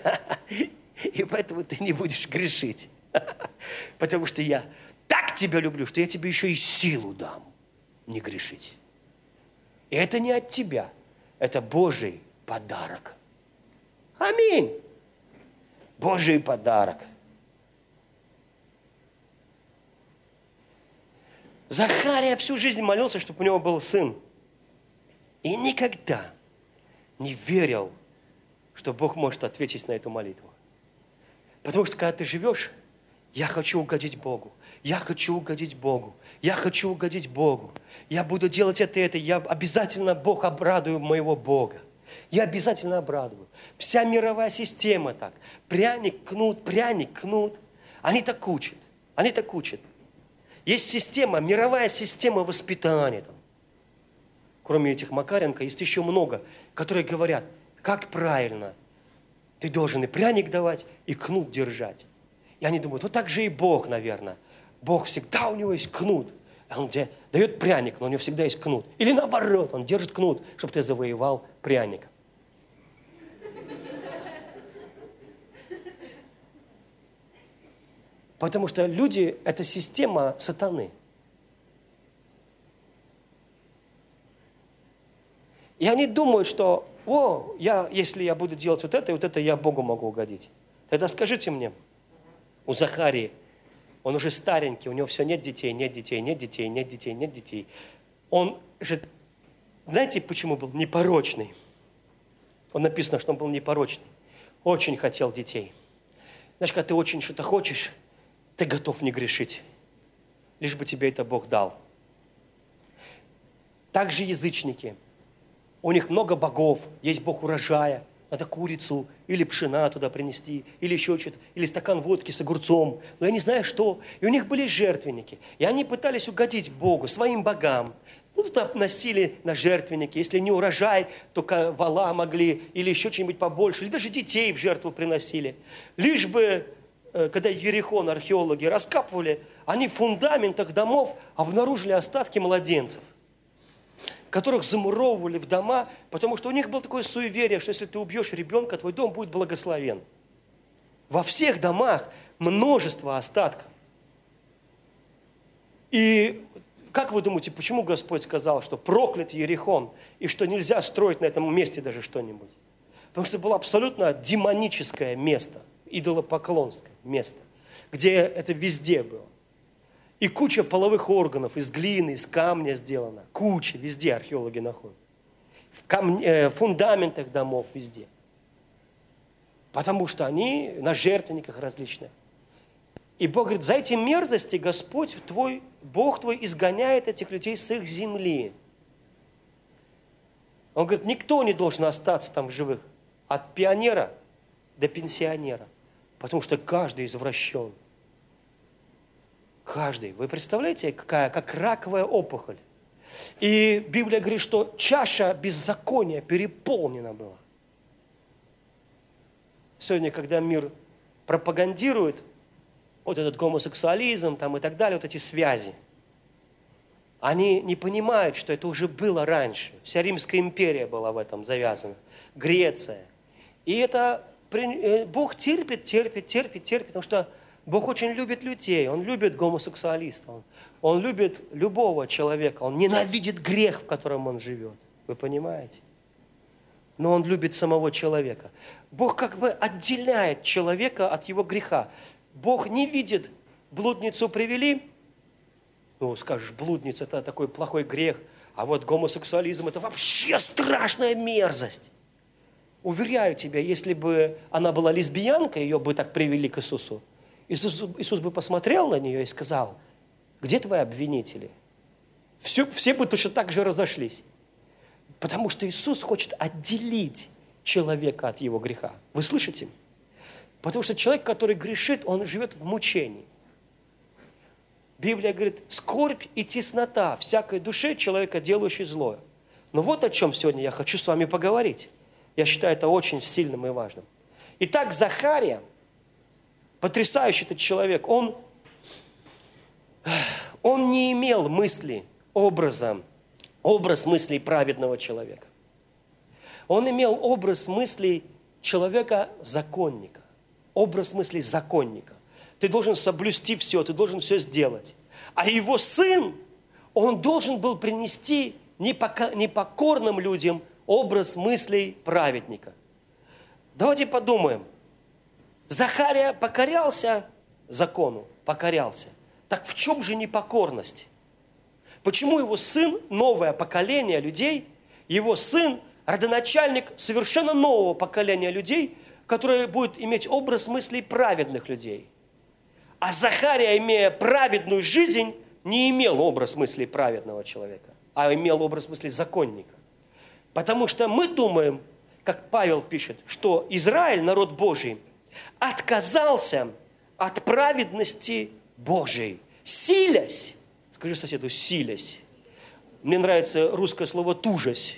не будешь грешить. Потому что я так тебя люблю, что я тебе еще и силу дам не грешить. И это не от тебя, это Божий подарок. Аминь. Божий подарок. Захария всю жизнь молился, чтобы у него был сын. И никогда не верил, что Бог может ответить на эту молитву. Потому что когда ты живешь, я хочу угодить Богу, я хочу угодить Богу, я хочу угодить Богу. Я буду делать это и это, я обязательно Бог обрадую моего Бога. Я обязательно обрадую. Вся мировая система так. Пряник, кнут. Они так учат. Есть система, мировая система воспитания. Там. Кроме этих Макаренко, есть еще много, которые говорят, как правильно. Ты должен и пряник давать, и кнут держать. И они думают, вот так же и Бог, наверное. Бог всегда у него есть кнут. А он тебе дает пряник, но у него всегда есть кнут. Или наоборот, он держит кнут, чтобы ты завоевал пряник. Потому что люди – это система сатаны. И они думают, что, если я буду делать вот это, я Богу могу угодить. Тогда скажите мне, у Захарии, он уже старенький, у него все нет детей. Он же, знаете, почему был непорочный? Он написано, что он был непорочный. Очень хотел детей. Знаешь, когда ты очень что-то хочешь, ты готов не грешить. лишь бы тебе это Бог дал. Также язычники. У них много богов. Есть Бог урожая. Надо курицу или пшена туда принести, или еще что-то, или стакан водки с огурцом. Но я не знаю, что. И у них были жертвенники. И они пытались угодить Богу, своим богам. Ну, туда носили на жертвенники. Если не урожай, то вола могли, или еще что-нибудь побольше. Или даже детей в жертву приносили. Лишь бы, когда Иерихон археологи раскапывали, они в фундаментах домов обнаружили остатки младенцев, которых замуровывали в дома, потому что у них было такое суеверие, что если ты убьешь ребенка, твой дом будет благословен. Во всех домах множество остатков. И как вы думаете, почему Господь сказал, что проклят Иерихон, и что нельзя строить на этом месте даже что-нибудь? Потому что это было абсолютно демоническое место, идолопоклонское место, где это везде было. И куча половых органов из глины, из камня сделана. Куча, везде археологи находят. В фундаментах домов, везде. Потому что они на жертвенниках различных. И Бог говорит, за эти мерзости Господь твой, Бог твой изгоняет этих людей с их земли. Он говорит, никто не должен остаться там в живых. От пионера до пенсионера. Потому что каждый извращен. Каждый. Вы представляете, как раковая опухоль. И Библия говорит, что чаша беззакония переполнена была. Сегодня, когда мир пропагандирует вот этот гомосексуализм там, и так далее, вот эти связи, они не понимают, что это уже было раньше. Вся Римская империя была в этом завязана. Греция. И это Бог терпит, потому что Бог очень любит людей, Он любит гомосексуалистов, Он любит любого человека, Он ненавидит грех, в котором он живет. Вы понимаете? Но Он любит самого человека. Бог как бы отделяет человека от его греха. Бог не видит, блудницу привели, ну, скажешь, блудница – это такой плохой грех, а вот гомосексуализм – это вообще страшная мерзость. Уверяю тебя, если бы она была лесбиянкой, ее бы так привели к Иисусу, Иисус бы посмотрел на нее и сказал, где твои обвинители? Все бы точно так же разошлись. Потому что Иисус хочет отделить человека от его греха. Вы слышите? Потому что человек, который грешит, он живет в мучении. Библия говорит, скорбь и теснота всякой душе человека, делающей злое. Но вот о чем сегодня я хочу с вами поговорить. Я считаю это очень сильным и важным. Итак, Захария, потрясающий этот человек, он не имел мысли, образ мыслей праведного человека. Он имел образ мыслей человека-законника, образ мыслей законника. Ты должен соблюсти все, ты должен все сделать. А его сын, он должен был принести непокорным людям образ мыслей праведника. Давайте подумаем. Захария покорялся закону, покорялся. Так в чем же непокорность? Почему его сын, новое поколение людей, его сын, родоначальник совершенно нового поколения людей, которое будет иметь образ мыслей праведных людей? А Захария, имея праведную жизнь, не имел образ мыслей праведного человека, а имел образ мыслей законника. Потому что мы думаем, как Павел пишет, что Израиль, народ Божий, отказался от праведности Божией, силясь. Скажи соседу, силясь. Мне нравится русское слово «тужась».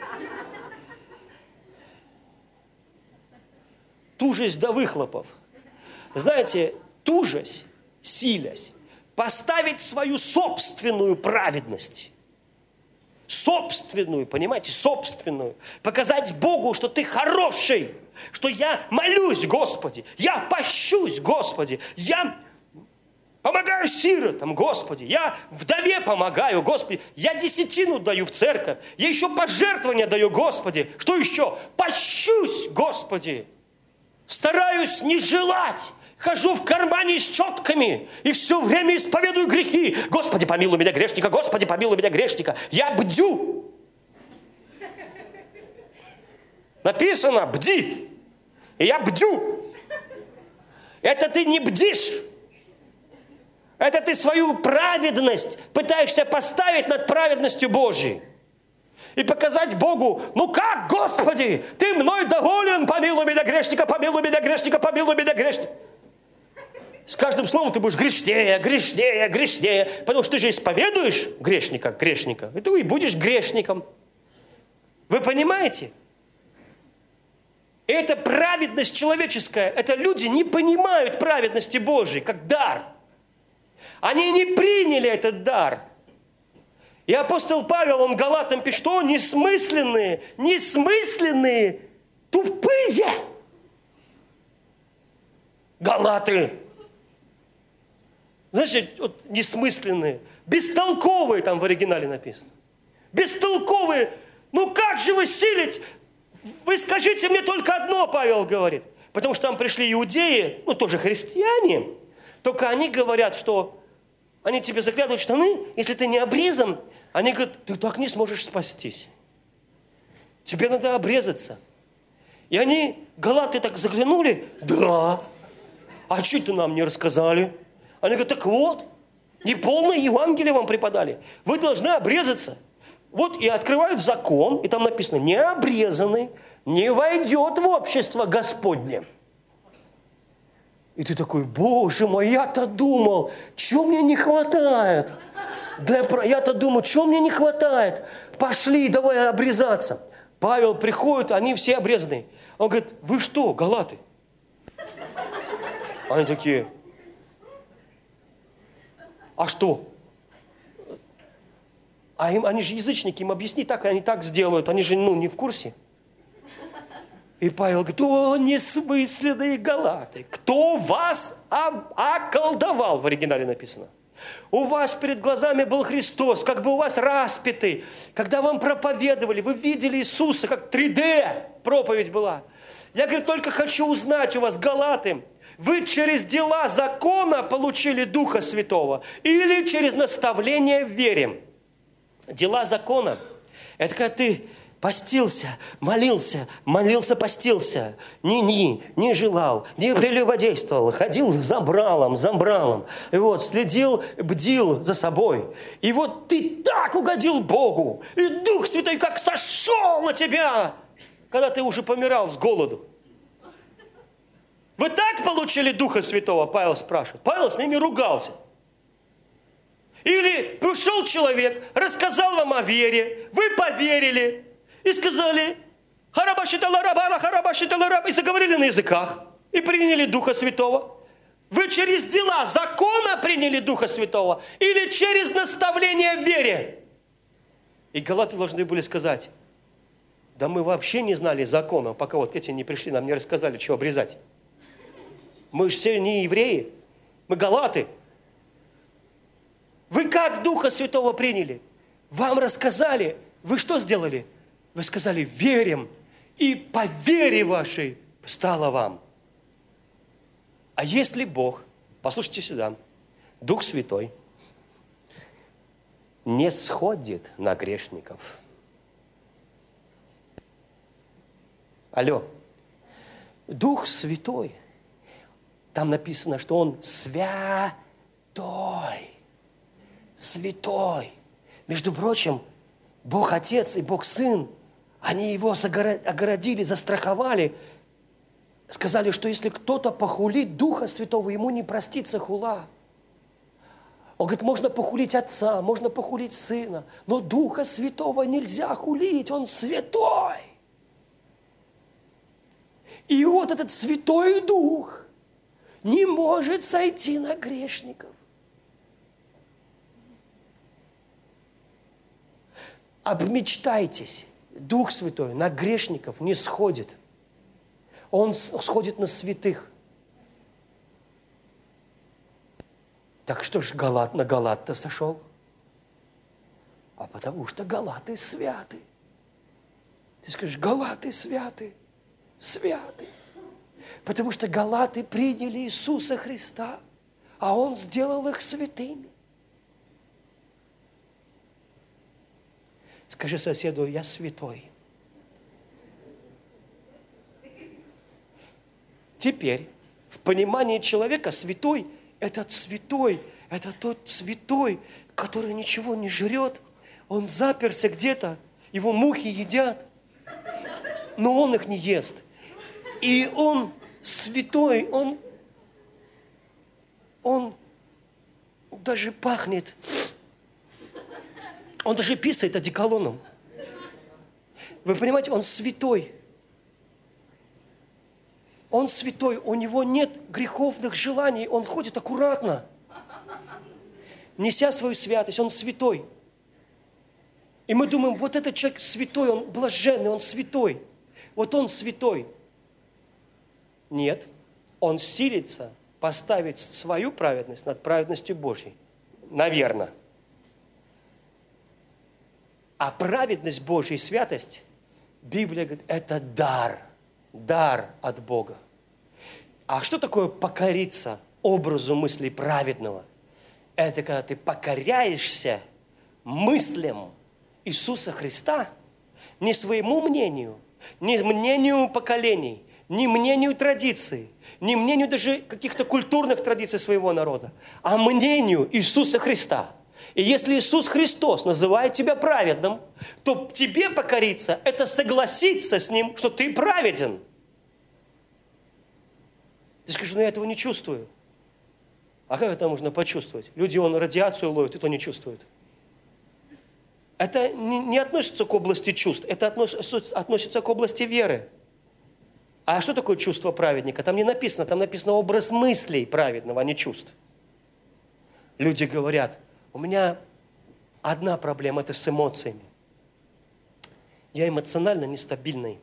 Тужась до выхлопов. Знаете, тужась, силясь, поставить свою собственную праведность. Собственную, понимаете, собственную. Показать Богу, что ты хороший, что я молюсь, Господи, я пощусь, Господи, я помогаю сиротам, Господи, я вдове помогаю, Господи, я десятину даю в церковь, я еще пожертвования даю, Господи, что еще? Пощусь, Господи, стараюсь не желать. Хожу в кармане с четками и все время исповедую грехи. Господи, помилуй меня грешника, Господи, помилуй меня грешника. Я бдю. Написано, бди. И я бдю. Это ты не бдишь. Это ты свою праведность пытаешься поставить над праведностью Божьей. И показать Богу, ну как, Господи, Ты мной доволен, помилуй меня грешника, помилуй меня грешника, помилуй меня грешника. С каждым словом ты будешь грешнее, грешнее, грешнее, потому что ты же исповедуешь грешника, и ты и будешь грешником. Вы понимаете? Это праведность человеческая, это люди не понимают праведности Божьей, как дар. Они не приняли этот дар. И апостол Павел, он Галатам пишет, что несмысленные, тупые. Галаты. Значит, вот несмысленные, бестолковые там в оригинале написано. Бестолковые. Ну как же вы силить? Вы скажите мне только одно, Павел говорит. Потому что там пришли иудеи, ну тоже христиане. Только они говорят, что они тебе заглядывают в штаны, если ты не обрезан, они говорят, ты так не сможешь спастись. Тебе надо обрезаться. И они, галаты, так заглянули, да. А что это нам не рассказали? Они говорят, так вот, неполное Евангелие вам преподали. Вы должны обрезаться. Вот и открывают закон, и там написано, необрезанный не войдет в общество Господне. И ты такой, Боже мой, я-то думал, чего мне не хватает? Я-то думал, чего мне не хватает? Пошли, давай обрезаться. Павел приходит, они все обрезанные. Он говорит, вы что, галаты? Они такие, а что? Они же язычники, им объясни так, и они так сделают. Они же, не в курсе. И Павел говорит, о, несмысленные галаты, кто вас околдовал, в оригинале написано. У вас перед глазами был Христос, как бы у вас распятый. Когда вам проповедовали, вы видели Иисуса, как 3D проповедь была. Я, говорит, только хочу узнать у вас, галаты, вы через дела закона получили Духа Святого или через наставление в вере? Дела закона – это когда ты постился, молился, постился, не желал, не прелюбодействовал, ходил замбралом, и вот следил, бдил за собой. И вот ты так угодил Богу, и Дух Святой как сошел на тебя, когда ты уже помирал с голоду. Вы так получили Духа Святого, Павел спрашивает. Павел с ними ругался. Или пришел человек, рассказал вам о вере, вы поверили и сказали, и заговорили на языках, и приняли Духа Святого. Вы через дела закона приняли Духа Святого или через наставление в вере? И галаты должны были сказать, да мы вообще не знали закона, пока вот эти не пришли, нам не рассказали, что обрезать. Мы же все не евреи, мы галаты. Вы как Духа Святого приняли? Вам рассказали. Вы что сделали? Вы сказали, верим, и по вере вашей стало вам. А если Бог, послушайте сюда, Дух Святой не сходит на грешников. Алло. Дух Святой, там написано, что Он святой. Святой. Между прочим, Бог Отец и Бог Сын, они Его огородили, застраховали, сказали, что если кто-то похулит Духа Святого, ему не простится хула. Он говорит, можно похулить Отца, можно похулить Сына, но Духа Святого нельзя хулить, Он святой. И вот этот Святой Дух не может сойти на грешников. Обмечтайтесь, Дух Святой на грешников не сходит. Он сходит на святых. Так что ж на Галат-то сошел? А потому что галаты святы. Ты скажешь, галаты святы, святы. Потому что галаты приняли Иисуса Христа, а Он сделал их святыми. Скажи соседу, я святой. Теперь, в понимании человека, святой, этот святой, Это тот святой, который ничего не жрет. Он заперся где-то, его мухи едят, но он их не ест. И он святой, он даже пахнет, он даже писает одеколоном. Вы понимаете, он святой. Он святой, у него нет греховных желаний, он ходит аккуратно, неся свою святость, он святой. И мы думаем, вот этот человек святой, он блаженный, он святой. Вот он святой. Нет, он силится поставить свою праведность над праведностью Божьей. Наверное. А праведность Божья и святость, Библия говорит, это дар. Дар от Бога. А что такое покориться образу мыслей праведного? Это когда ты покоряешься мыслям Иисуса Христа не своему мнению, не мнению поколений, не мнению традиций, не мнению даже каких-то культурных традиций своего народа, а мнению Иисуса Христа. И если Иисус Христос называет тебя праведным, то тебе покориться – это согласиться с Ним, что ты праведен. Ты скажешь, я этого не чувствую. А как это можно почувствовать? Люди, радиацию ловят, и то не чувствуют. Это не относится к области чувств, это относится к области веры. А что такое чувство праведника? Там не написано, там написано образ мыслей праведного, а не чувств. Люди говорят, у меня одна проблема, это с эмоциями. Я эмоционально нестабильный.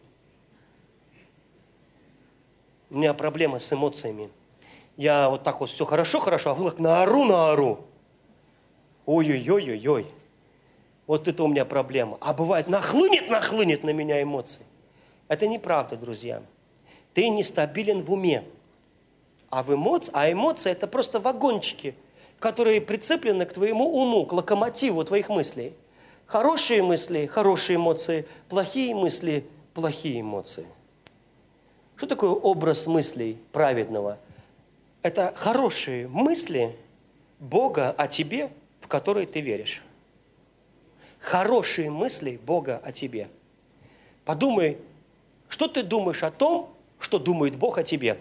У меня проблема с эмоциями. Я вот так вот все хорошо, а вот так наору. Ой-ой-ой-ой-ой. Вот это у меня проблема. А бывает, нахлынет на меня эмоции. Это неправда, друзья. Ты нестабилен в уме. А эмоции это просто вагончики, которые прицеплены к твоему уму, к локомотиву твоих мыслей. Хорошие мысли, хорошие эмоции, плохие мысли, плохие эмоции. Что такое образ мыслей праведного? Это хорошие мысли Бога о тебе, в которые ты веришь. Хорошие мысли Бога о тебе. Подумай, что ты думаешь о том, что думает Бог о тебе?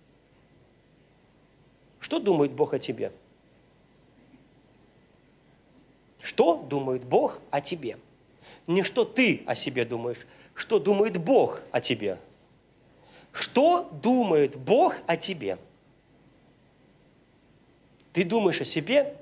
Что думает Бог о тебе? Что думает Бог о тебе? Не что ты о себе думаешь, что думает Бог о тебе. Что думает Бог о тебе? Ты думаешь о себе?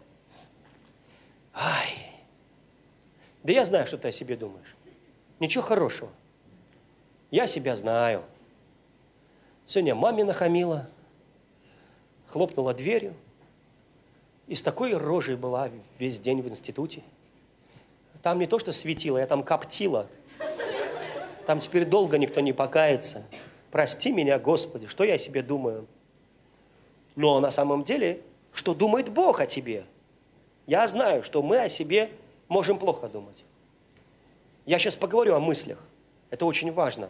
Да я знаю, что ты о себе думаешь. Ничего хорошего. Я себя знаю. Сегодня маме нахамила, хлопнула дверью и с такой рожей была весь день в институте. Там не то, что светило, я там коптила. Там теперь долго никто не покается. Прости меня, Господи, что я о себе думаю? Но на самом деле, что думает Бог о тебе? Я знаю, что мы о себе можем плохо думать. Я сейчас поговорю о мыслях. Это очень важно.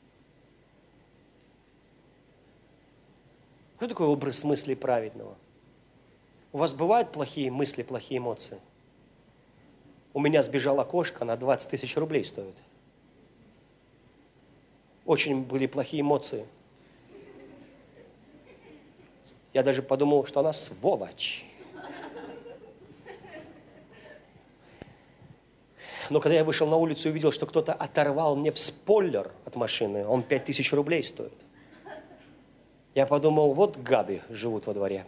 Что такое образ мыслей праведного? У вас бывают плохие мысли, плохие эмоции? У меня сбежала кошка, она 20 тысяч рублей стоит. Очень были плохие эмоции. Я даже подумал, что она сволочь. Но когда я вышел на улицу и увидел, что кто-то оторвал мне спойлер от машины, он 5000 рублей стоит. Я подумал, вот гады живут во дворе.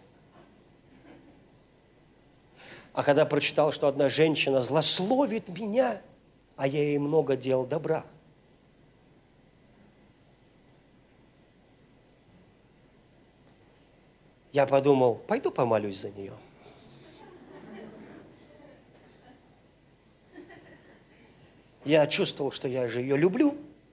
А когда прочитал, что одна женщина злословит меня, а я ей много делал добра. Я подумал, пойду помолюсь за нее. Я чувствовал, что я же ее люблю.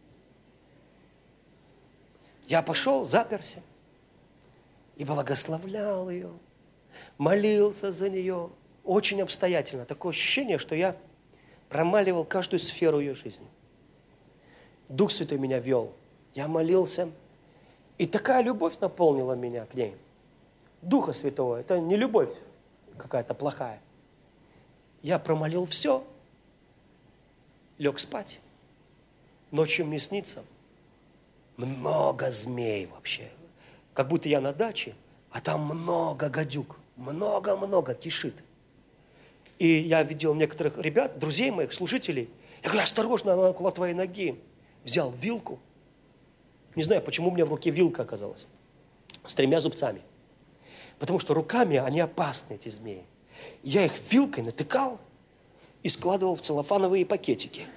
Я пошел, заперся и благословлял ее, молился за нее. Очень обстоятельно. Такое ощущение, что я промаливал каждую сферу ее жизни. Дух Святой меня вел. Я молился. И такая любовь наполнила меня к ней. Духа Святого. Это не любовь какая-то плохая. Я промолил все, лег спать. Ночью мне снится много змей вообще. Как будто я на даче, а там много гадюк. Много-много кишит. И я видел некоторых ребят, друзей моих, служителей. Я говорю, осторожно, она около твоей ноги. Взял вилку. Не знаю, почему у меня в руке вилка оказалась. С 3 зубцами. Потому что руками они опасны, эти змеи. Я их вилкой натыкал и складывал в целлофановые пакетики.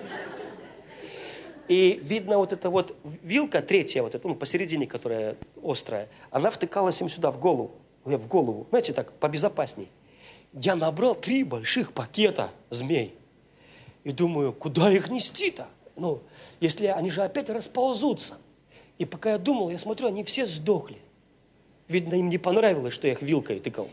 И видно, вот эта вот вилка, третья, вот эта, ну, посередине, которая острая, она втыкалась им сюда, в голову. В голову. Знаете, так, побезопасней. Я набрал 3 больших пакета змей. И думаю, куда их нести-то? Ну, если они же опять расползутся. И пока я думал, я смотрю, они все сдохли. Видно, им не понравилось, что я их вилкой тыкал.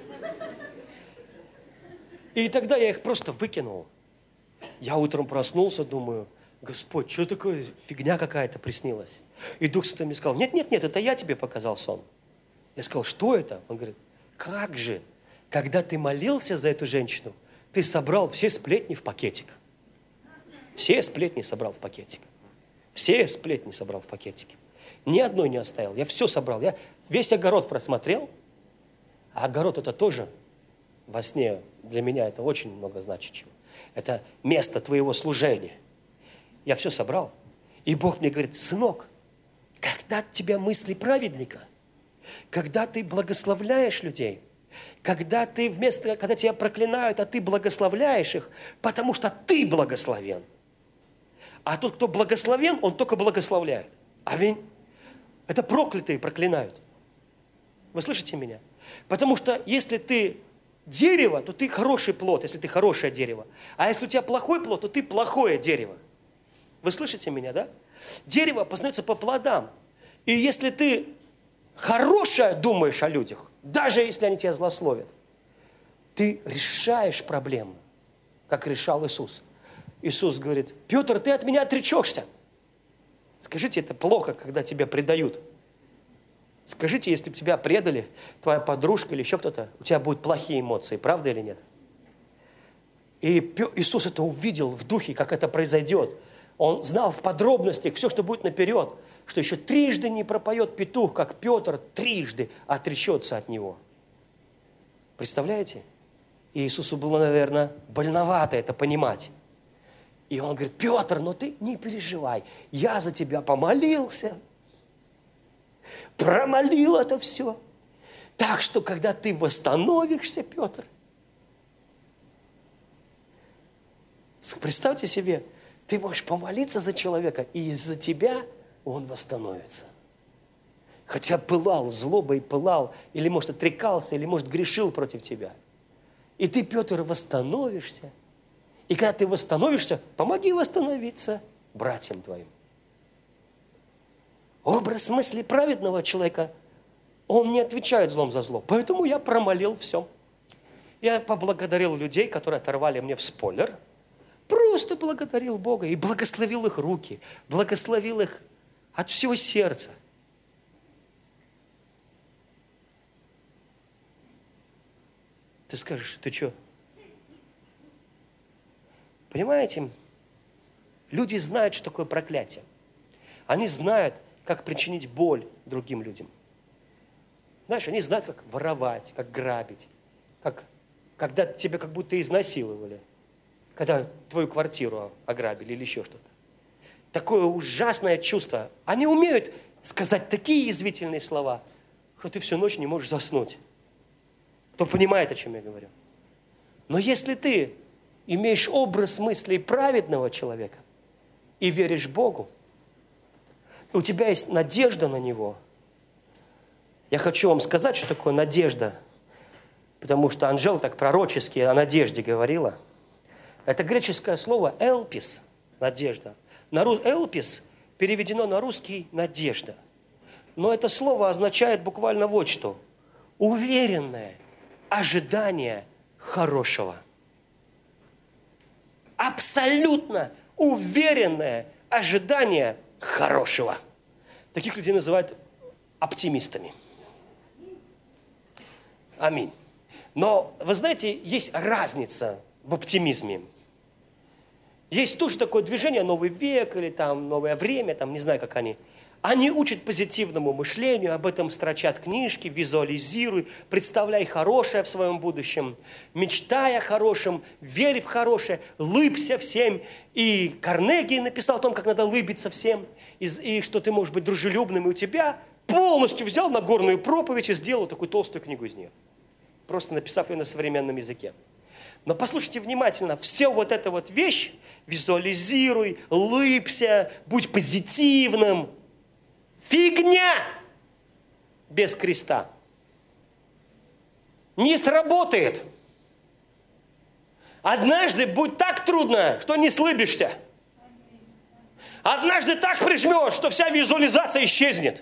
И тогда я их просто выкинул. Я утром проснулся, думаю, Господь, что такое, фигня какая-то приснилась. И Дух Святой мне сказал, нет, это я тебе показал сон. Я сказал, что это? Он говорит, как же, когда ты молился за эту женщину, ты собрал все сплетни в пакетик. Все сплетни собрал в пакетик. Все сплетни собрал в пакетике. Ни одной не оставил. Я все собрал. Я весь огород просмотрел. А огород это тоже во сне для меня это очень много значит. Это место твоего служения. Я все собрал. И Бог мне говорит, сынок, когда у тебя мысли праведника, когда ты благословляешь людей, когда тебя проклинают, а ты благословляешь их, потому что ты благословен. А тот, кто благословен, он только благословляет. Аминь. Это проклятые проклинают. Вы слышите меня? Потому что если ты дерево, то ты хороший плод, если ты хорошее дерево. А если у тебя плохой плод, то ты плохое дерево. Вы слышите меня, да? Дерево познается по плодам. И если ты хорошее думаешь о людях, даже если они тебя злословят, ты решаешь проблему, как решал Иисус. Иисус говорит, Петр, ты от меня отречешься. Скажите, это плохо, когда тебя предают. Скажите, если бы тебя предали, твоя подружка или еще кто-то, у тебя будут плохие эмоции, правда или нет? И Иисус это увидел в духе, как это произойдет. Он знал в подробностях все, что будет наперед, что еще 3 не пропоет петух, как Петр 3 отречется от него. Представляете? И Иисусу было, наверное, больновато это понимать. И он говорит, Петр, но ты не переживай, я за тебя помолился, промолил это все. Так что, когда ты восстановишься, Петр, представьте себе, ты можешь помолиться за человека, и из-за тебя он восстановится. Хотя пылал злобой, пылал, или, может, отрекался, или, может, грешил против тебя. И ты, Петр, восстановишься. И когда ты восстановишься, помоги восстановиться братьям твоим. Образ мысли праведного человека, он не отвечает злом за зло. Поэтому я промолил все. Я поблагодарил людей, которые оторвали мне в спойлер. Просто благодарил Бога и благословил их руки, благословил их от всего сердца. Ты скажешь, ты что? Понимаете, люди знают, что такое проклятие. Они знают, как причинить боль другим людям. Знаешь, они знают, как воровать, как грабить, когда тебя как будто изнасиловали, когда твою квартиру ограбили или еще что-то. Такое ужасное чувство. Они умеют сказать такие язвительные слова, что ты всю ночь не можешь заснуть. Кто понимает, о чем я говорю. Но если ты имеешь образ мыслей праведного человека и веришь Богу, у тебя есть надежда на Него. Я хочу вам сказать, что такое надежда, потому что Анжела так пророчески о надежде говорила. Это греческое слово «элпис» – надежда. «Элпис» переведено на русский «надежда». Но это слово означает буквально вот что. Уверенное ожидание хорошего. Абсолютно уверенное ожидание хорошего. Таких людей называют оптимистами. Аминь. Но, вы знаете, есть разница в оптимизме. Есть тоже такое движение «Новый век» или там «Новое время», там не знаю, как они. Они учат позитивному мышлению, об этом строчат книжки, визуализируй, представляй хорошее в своем будущем, мечтай о хорошем, верь в хорошее, лыбся всем. И Карнеги написал о том, как надо лыбиться всем, и что ты можешь быть дружелюбным, и у тебя полностью взял Нагорную проповедь и сделал такую толстую книгу из нее, просто написав ее на современном языке. Но послушайте внимательно, все вот эта вот вещь, визуализируй, лыбся, будь позитивным, фигня без креста. Не сработает. Однажды будет так трудно, что не слыбишься. Однажды так прижмешь, что вся визуализация исчезнет.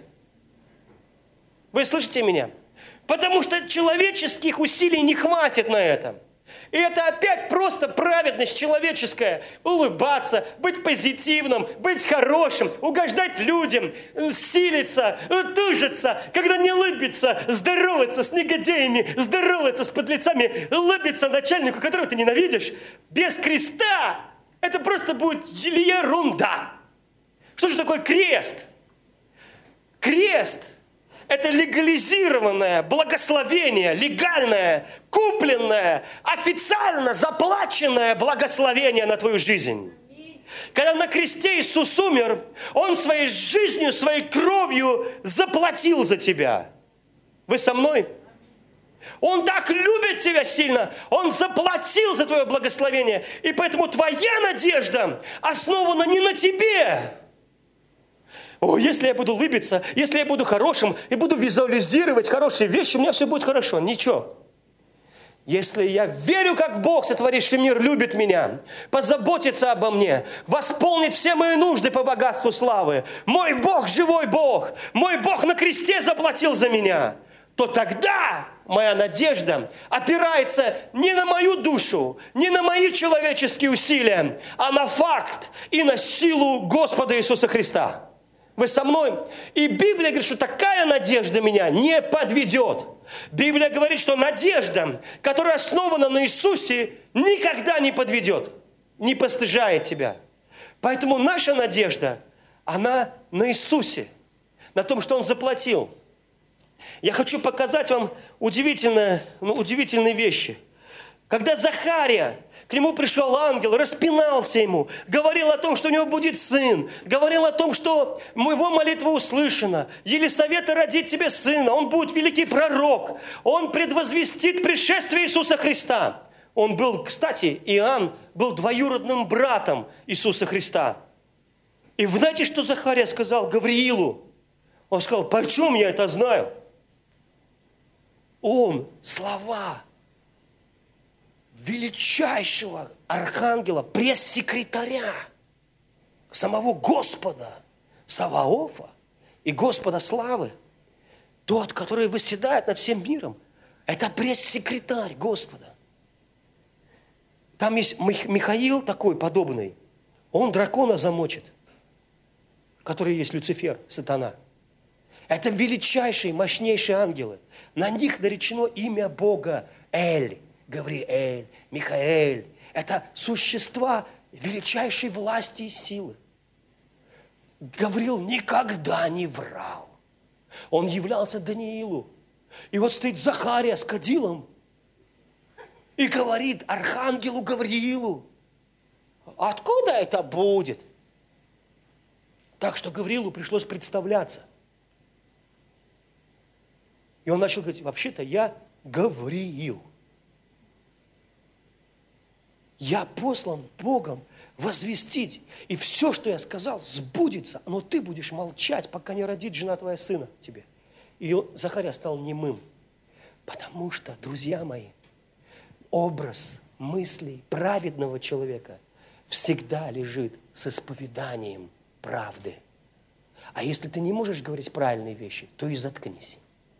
Вы слышите меня? Потому что человеческих усилий не хватит на это. И это опять просто праведность человеческая. Улыбаться, быть позитивным, быть хорошим, угождать людям, силиться, тужиться, когда не лыбиться, здороваться с негодяями, здороваться с подлецами, лыбиться начальнику, которого ты ненавидишь. Без креста это просто будет ерунда. Что же такое крест? Крест – это легализированное благословение, легальное, купленное, официально заплаченное благословение на твою жизнь. Когда на кресте Иисус умер, Он своей жизнью, своей кровью заплатил за тебя. Вы со мной? Он так любит тебя сильно, Он заплатил за твое благословение. И поэтому твоя надежда основана не на тебе. О, если я буду улыбиться, если я буду хорошим и буду визуализировать хорошие вещи, у меня все будет хорошо. Ничего. Если я верю, как Бог, сотворивший мир, любит меня, позаботится обо мне, восполнит все мои нужды по богатству славы, мой Бог живой Бог, мой Бог на кресте заплатил за меня, то тогда моя надежда опирается не на мою душу, не на мои человеческие усилия, а на факт и на силу Господа Иисуса Христа. Вы со мной? И Библия говорит, что такая надежда меня не подведет. Библия говорит, что надежда, которая основана на Иисусе, никогда не подведет, не постыжает тебя. Поэтому наша надежда, она на Иисусе, на том, что Он заплатил. Я хочу показать вам удивительные вещи. Когда Захария, к нему пришел ангел, распинался ему, говорил о том, что у него будет сын, говорил о том, что его молитва услышана, Елисавета родит тебе сына, он будет великий пророк, он предвозвестит пришествие Иисуса Христа. Он был, кстати, Иоанн был двоюродным братом Иисуса Христа. И знаете, что Захария сказал Гавриилу? Он сказал: почем я это знаю? Он слова величайшего архангела, пресс-секретаря, самого Господа Саваофа и Господа славы, тот, который восседает над всем миром, это пресс-секретарь Господа. Там есть Михаил такой подобный, он дракона замочит, который есть Люцифер, сатана. Это величайшие, мощнейшие ангелы. На них наречено имя Бога Эль. Гавриэль, Михаэль – это существа величайшей власти и силы. Гавриил никогда не врал. Он являлся Даниилу. И вот стоит Захария с кадилом и говорит архангелу Гавриилу: откуда это будет? Так что Гавриилу пришлось представляться. И он начал говорить: вообще-то я Гавриил. Я послан Богом возвестить. И все, что я сказал, сбудется. Но ты будешь молчать, пока не родит жена твоя сына тебе. И Захария стал немым. Потому что, друзья мои, образ мыслей праведного человека всегда лежит с исповеданием правды. А если ты не можешь говорить правильные вещи, то и заткнись.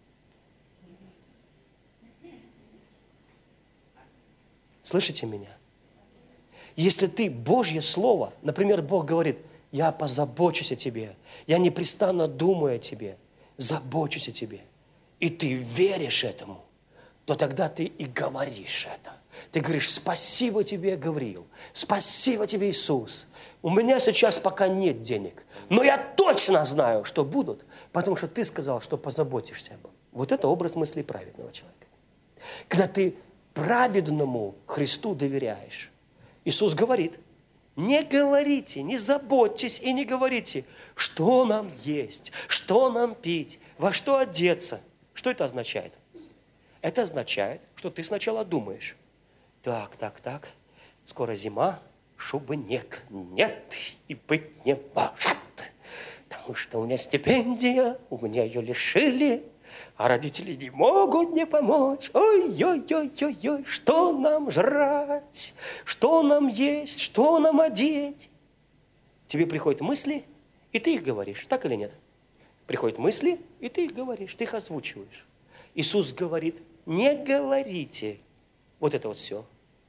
Слышите меня? Если ты Божье Слово, например, Бог говорит: я позабочусь о тебе, я непрестанно думаю о тебе, забочусь о тебе, и ты веришь этому, то тогда ты и говоришь это. Ты говоришь: спасибо тебе, Гавриил, спасибо тебе, Иисус. У меня сейчас пока нет денег, но я точно знаю, что будут, потому что ты сказал, что позаботишься об этом. Вот это образ мыслей праведного человека. Когда ты праведному Христу доверяешь, Иисус говорит: не говорите, не заботьтесь и не говорите, что нам есть, что нам пить, во что одеться. Что это означает? Это означает, что ты сначала думаешь: так, скоро зима, шубы нет, и быть не может. Потому что у меня стипендия, у меня ее лишили, а родители не могут мне помочь. Ой-ой-ой-ой-ой, что нам жрать, что нам есть, что нам одеть? Тебе приходят мысли, и ты их говоришь, так или нет? Приходят мысли, и ты их говоришь, ты их озвучиваешь. Иисус говорит: не говорите вот это вот все.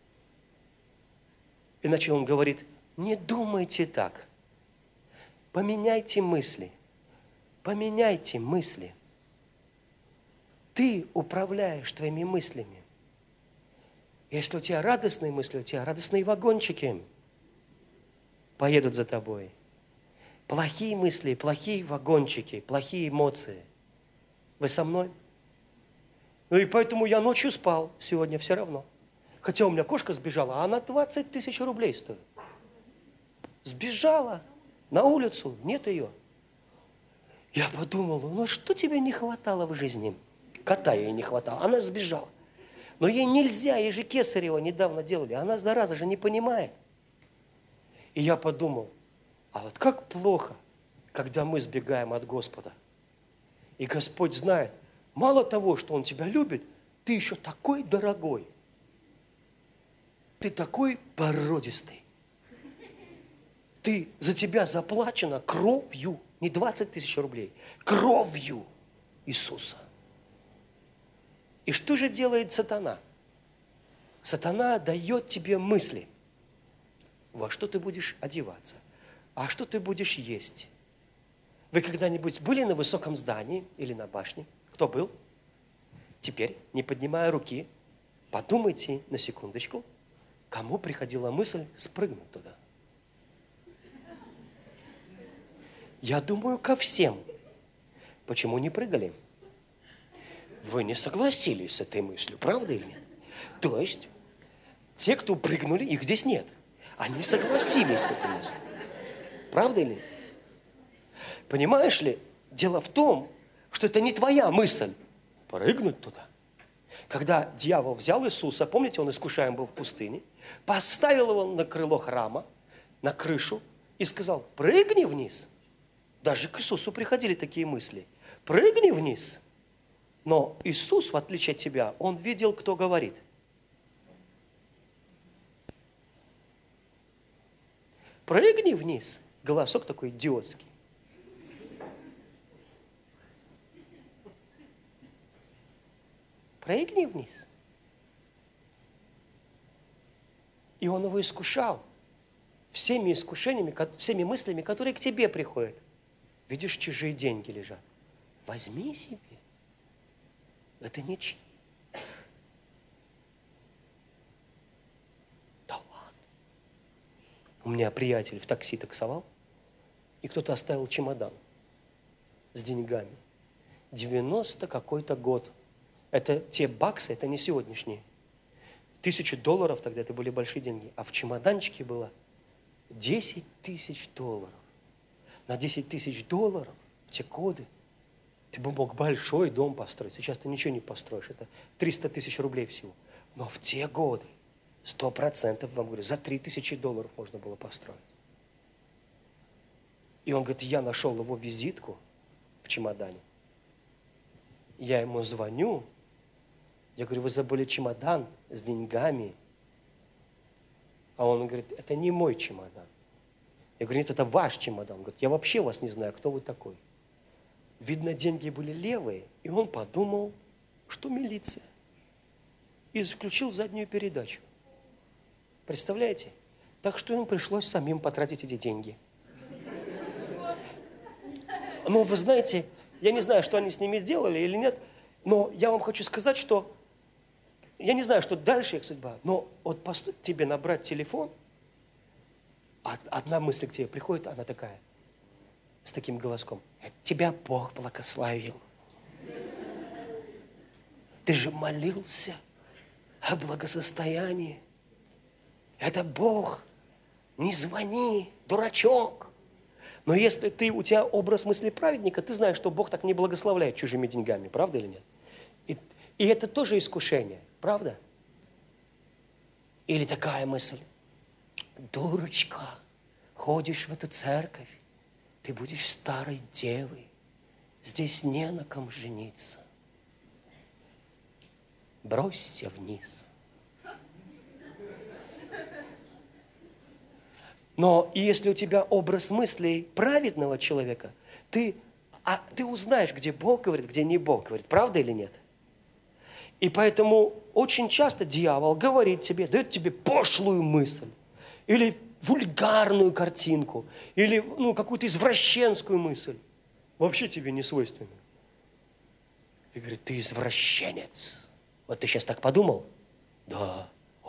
Иначе Он говорит: не думайте так. Поменяйте мысли. Поменяйте мысли. Ты управляешь твоими мыслями. Если у тебя радостные мысли, у тебя радостные вагончики поедут за тобой. Плохие мысли, плохие вагончики, плохие эмоции. Вы со мной? Ну и поэтому я ночью спал сегодня все равно. Хотя у меня кошка сбежала, а она 20 тысяч рублей стоит. Сбежала на улицу, нет ее. Я подумал: ну что тебе не хватало в жизни? Кота ей не хватало, она сбежала. Но ей нельзя, ей же кесарево недавно делали, она, зараза же, не понимает. И я подумал: а вот как плохо, когда мы сбегаем от Господа. И Господь знает, мало того, что Он тебя любит, ты еще такой дорогой. Ты такой породистый. За тебя заплачено кровью, не 20 тысяч рублей, кровью Иисуса. И что же делает сатана? Сатана дает тебе мысли, во что ты будешь одеваться, а что ты будешь есть. Вы когда-нибудь были на высоком здании или на башне? Кто был? Теперь, не поднимая руки, подумайте на секундочку, кому приходила мысль спрыгнуть туда. Я думаю, ко всем. Почему не прыгали? Вы не согласились с этой мыслью, правда или нет? То есть, те, кто прыгнули, их здесь нет. Они согласились с этой мыслью. Правда или нет? Понимаешь ли, дело в том, что это не твоя мысль прыгнуть туда. Когда дьявол взял Иисуса, помните, он искушаем был в пустыне, поставил его на крыло храма, на крышу и сказал: прыгни вниз. Даже к Иисусу приходили такие мысли. Прыгни вниз. Но Иисус, в отличие от тебя, Он видел, кто говорит. Прыгни вниз. Голосок такой идиотский. Прыгни вниз. И Он его искушал всеми искушениями, всеми мыслями, которые к тебе приходят. Видишь, чужие деньги лежат. Возьми себе. Это не чьи. Да ладно. У меня приятель в такси таксовал, и кто-то оставил чемодан с деньгами. 90 какой-то год. Это те баксы, это не сегодняшние. $1000 тогда это были большие деньги. А в чемоданчике было 10 тысяч долларов. На 10 тысяч долларов в те годы ты бы мог большой дом построить. Сейчас ты ничего не построишь. Это 300 тысяч рублей всего. Но в те годы 100% вам говорю, за 3000 долларов можно было построить. И он говорит: я нашел его визитку в чемодане. Я ему звоню. Я говорю: вы забыли чемодан с деньгами. А он говорит: это не мой чемодан. Я говорю: нет, это ваш чемодан. Он говорит: я вообще вас не знаю, кто вы такой. Видно, деньги были левые, и он подумал, что милиция. И включил заднюю передачу. Представляете? Так что им пришлось самим потратить эти деньги. Но вы знаете, я не знаю, что они с ними сделали или нет, но я вам хочу сказать, что я не знаю, что дальше их судьба, но вот тебе набрать телефон, одна мысль к тебе приходит, она такая, с таким голоском. Тебя Бог благословил. Ты же молился о благосостоянии. Это Бог. Не звони, дурачок. Но если у тебя образ мысли праведника, ты знаешь, что Бог так не благословляет чужими деньгами. Правда или нет? И это тоже искушение. Правда? Или такая мысль. Дурочка, ходишь в эту церковь, ты будешь старой девой. Здесь не на ком жениться. Бросься вниз. Но если у тебя образ мыслей праведного человека, ты узнаешь, где Бог говорит, где не Бог говорит. Правда или нет? И поэтому очень часто дьявол говорит тебе, дает тебе пошлую мысль, или вульгарную картинку, или какую-то извращенскую мысль, вообще тебе не свойственную. И говорит, ты извращенец. Вот ты сейчас так подумал? Да.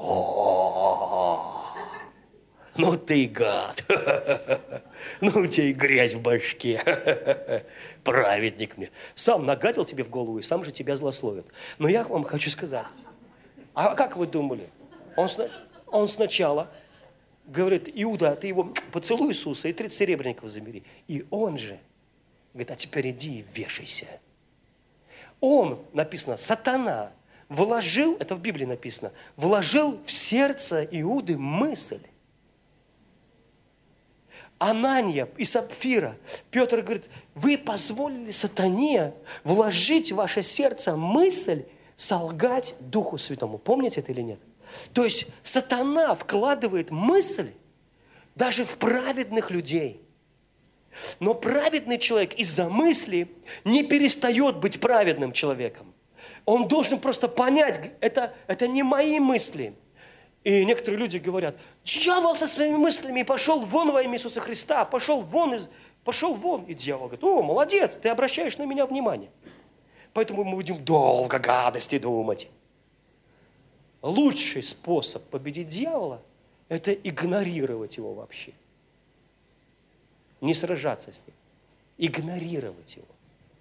Ну ты гад. Ну у тебя и грязь в башке. Праведник мне. Сам нагадил тебе в голову и сам же тебя злословит. Но я вам хочу сказать. А как вы думали? Он сначала говорит, Иуда, ты его поцелуй Иисуса и 30 серебряников забери. И он же говорит, а теперь иди и вешайся. Он, написано, сатана, вложил, это в Библии написано, вложил в сердце Иуды мысль. Анания и Сапфира. Петр говорит, вы позволили сатане вложить в ваше сердце мысль солгать Духу Святому. Помните это или нет? То есть сатана вкладывает мысль даже в праведных людей. Но праведный человек из-за мысли не перестает быть праведным человеком. Он должен просто понять, это не мои мысли. И некоторые люди говорят, дьявол со своими мыслями пошел вон во имя Иисуса Христа, пошел вон. И дьявол говорит, о, молодец, ты обращаешь на меня внимание. Поэтому мы будем долго гадости думать. Лучший способ победить дьявола – это игнорировать его вообще. Не сражаться с ним, игнорировать его.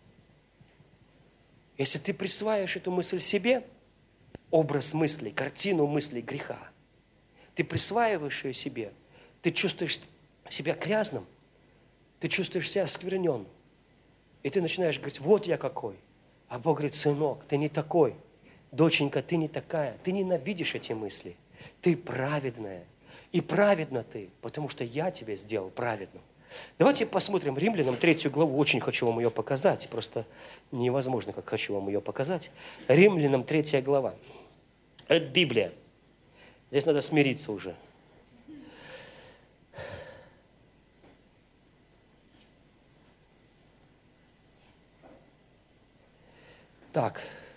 Если ты присваиваешь эту мысль себе, образ мыслей, картину мыслей греха, ты присваиваешь ее себе, ты чувствуешь себя грязным, ты чувствуешь себя оскверненным. И ты начинаешь говорить, вот я какой. А Бог говорит, сынок, ты не такой. Доченька, ты не такая. Ты ненавидишь эти мысли. Ты праведная. И праведна ты, потому что я тебя сделал праведным. Давайте посмотрим Римлянам 3 главу. Очень хочу вам ее показать. Просто невозможно, как хочу вам ее показать. Римлянам 3 глава. Это Библия. Здесь надо смириться уже. Так.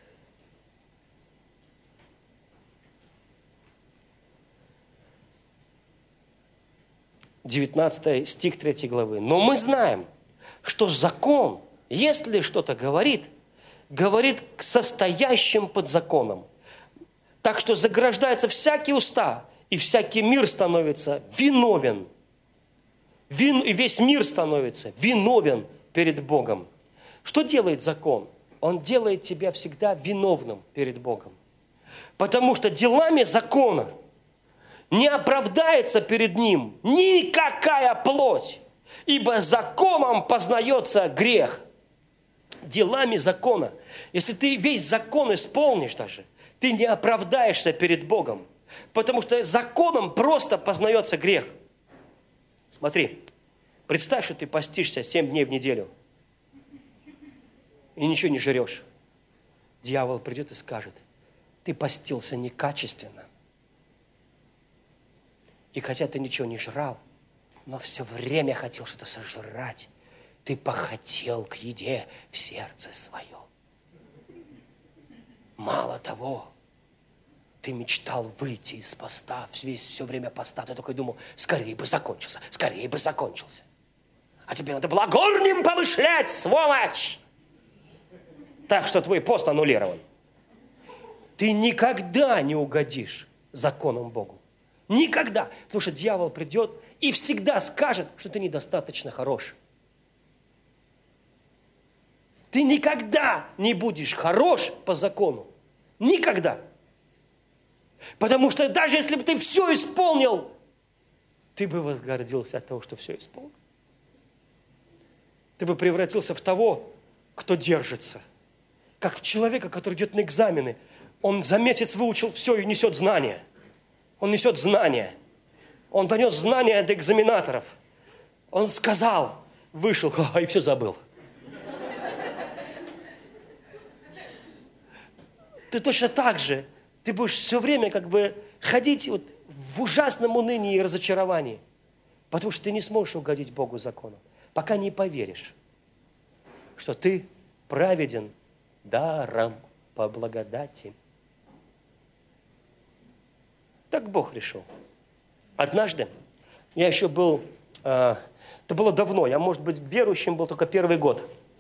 Девятнадцатый стих 3 главы. Но мы знаем, что закон, если что-то говорит к состоящим под законом. Так что заграждаются всякие уста, и всякий мир становится виновен. И весь мир становится виновен перед Богом. Что делает закон? Он делает тебя всегда виновным перед Богом. Потому что делами закона не оправдается перед ним никакая плоть, ибо законом познается грех. Делами закона. Если ты весь закон исполнишь даже, ты не оправдаешься перед Богом, потому что законом просто познается грех. Смотри, представь, что ты постишься 7 дней в неделю и ничего не жрешь. Дьявол придет и скажет, ты постился некачественно. И хотя ты ничего не жрал, но все время хотел что-то сожрать, ты похотел к еде в сердце свое. Мало того, ты мечтал выйти из поста, все время поста, ты только думал, скорее бы закончился. А тебе надо было горним помышлять, сволочь! Так что твой пост аннулирован. ты никогда не угодишь законам Богу. Никогда. Потому что дьявол придет и всегда скажет, что ты недостаточно хорош. Ты никогда не будешь хорош по закону. Никогда. Потому что даже если бы ты все исполнил, ты бы возгордился от того, что все исполнил. Ты бы превратился в того, кто держится. Как в человека, который идет на экзамены. Он за месяц выучил все и несет знания. Он несет знания. Он донес знания до экзаменаторов. Он сказал, вышел, и все забыл. Ты точно так же. Ты будешь все время как бы ходить вот в ужасном унынии и разочаровании. Потому что ты не сможешь угодить Богу законом, пока не поверишь, что ты праведен даром по благодати. Так Бог решил. Однажды, я еще был, это было давно, я, может быть, верующим был только первый год.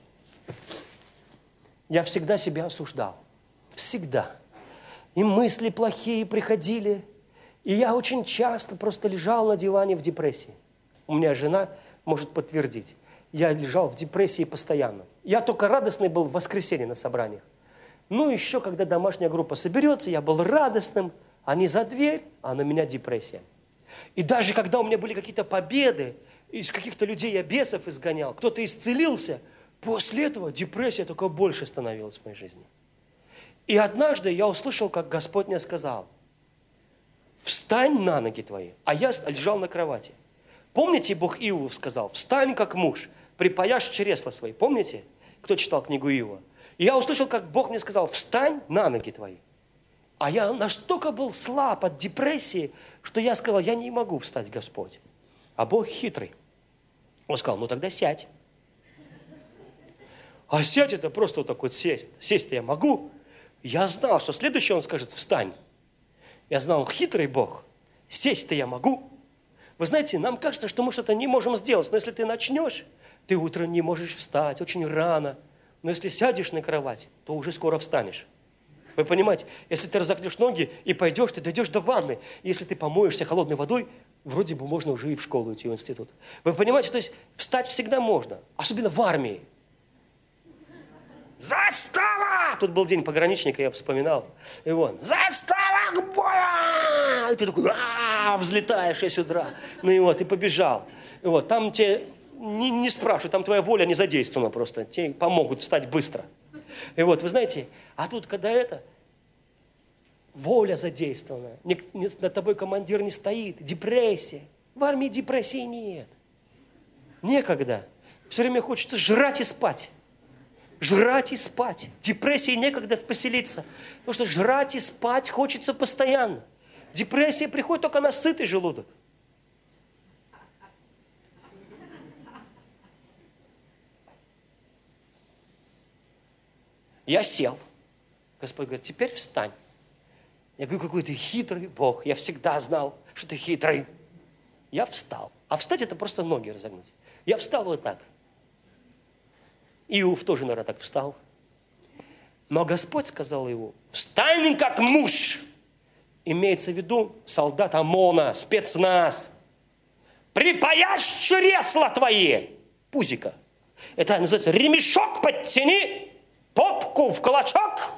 Я всегда себя осуждал. Всегда. И мысли плохие приходили. И я очень часто просто лежал на диване в депрессии. У меня жена может подтвердить. Я лежал в депрессии постоянно. Я только радостный был в воскресенье на собраниях. Ну, еще, когда домашняя группа соберется, я был радостным, а не за дверь, а на меня депрессия. И даже когда у меня были какие-то победы, из каких-то людей я бесов изгонял, кто-то исцелился, после этого депрессия только больше становилась в моей жизни. И однажды я услышал, как Господь мне сказал, встань на ноги твои. А я лежал на кровати. Помните, Бог Иову сказал, встань как муж, припаяшь чресла свои. Помните, кто читал книгу Иова? И я услышал, как Бог мне сказал, встань на ноги твои. А я настолько был слаб от депрессии, что я сказал, я не могу встать, Господь. А Бог хитрый. Он сказал, ну тогда сядь. А сядь это просто вот так вот сесть. Сесть-то я могу. Я знал, что следующее он скажет, встань. Я знал, он хитрый Бог. Сесть-то я могу. Вы знаете, нам кажется, что мы что-то не можем сделать. Но если ты начнешь, ты утром не можешь встать, очень рано. Но если сядешь на кровать, то уже скоро встанешь. Вы понимаете, если ты разогнешь ноги и пойдешь, ты дойдешь до ванны. Если ты помоешься холодной водой, вроде бы можно уже и в школу идти, в институт. Вы понимаете, то есть встать всегда можно. Особенно в армии. Застава! Тут был день пограничника, я вспоминал. И вот, застава к бою! И ты такой, взлетаешь 6 утра. Ну и вот, и побежал. И вот, там тебе не спрашивают, там твоя воля не задействована просто. Тебе помогут встать быстро. И вот, вы знаете, а тут, когда воля задействована, над тобой командир не стоит, депрессия. В армии депрессии нет. Некогда. Все время хочется жрать и спать. Жрать и спать. Депрессии некогда поселиться. Потому что жрать и спать хочется постоянно. Депрессия приходит только на сытый желудок. Я сел. Господь говорит, теперь встань. Я говорю, какой ты хитрый Бог. Я всегда знал, что ты хитрый. Я встал. А встать это просто ноги разогнуть. Я встал вот так. Иов тоже, наверное, так встал. Но Господь сказал Иову, встань как муж. Имеется в виду солдат ОМОНа, спецназ. Припаяшь чресла твои. Пузика. Это называется ремешок подтяни, попку в кулачок.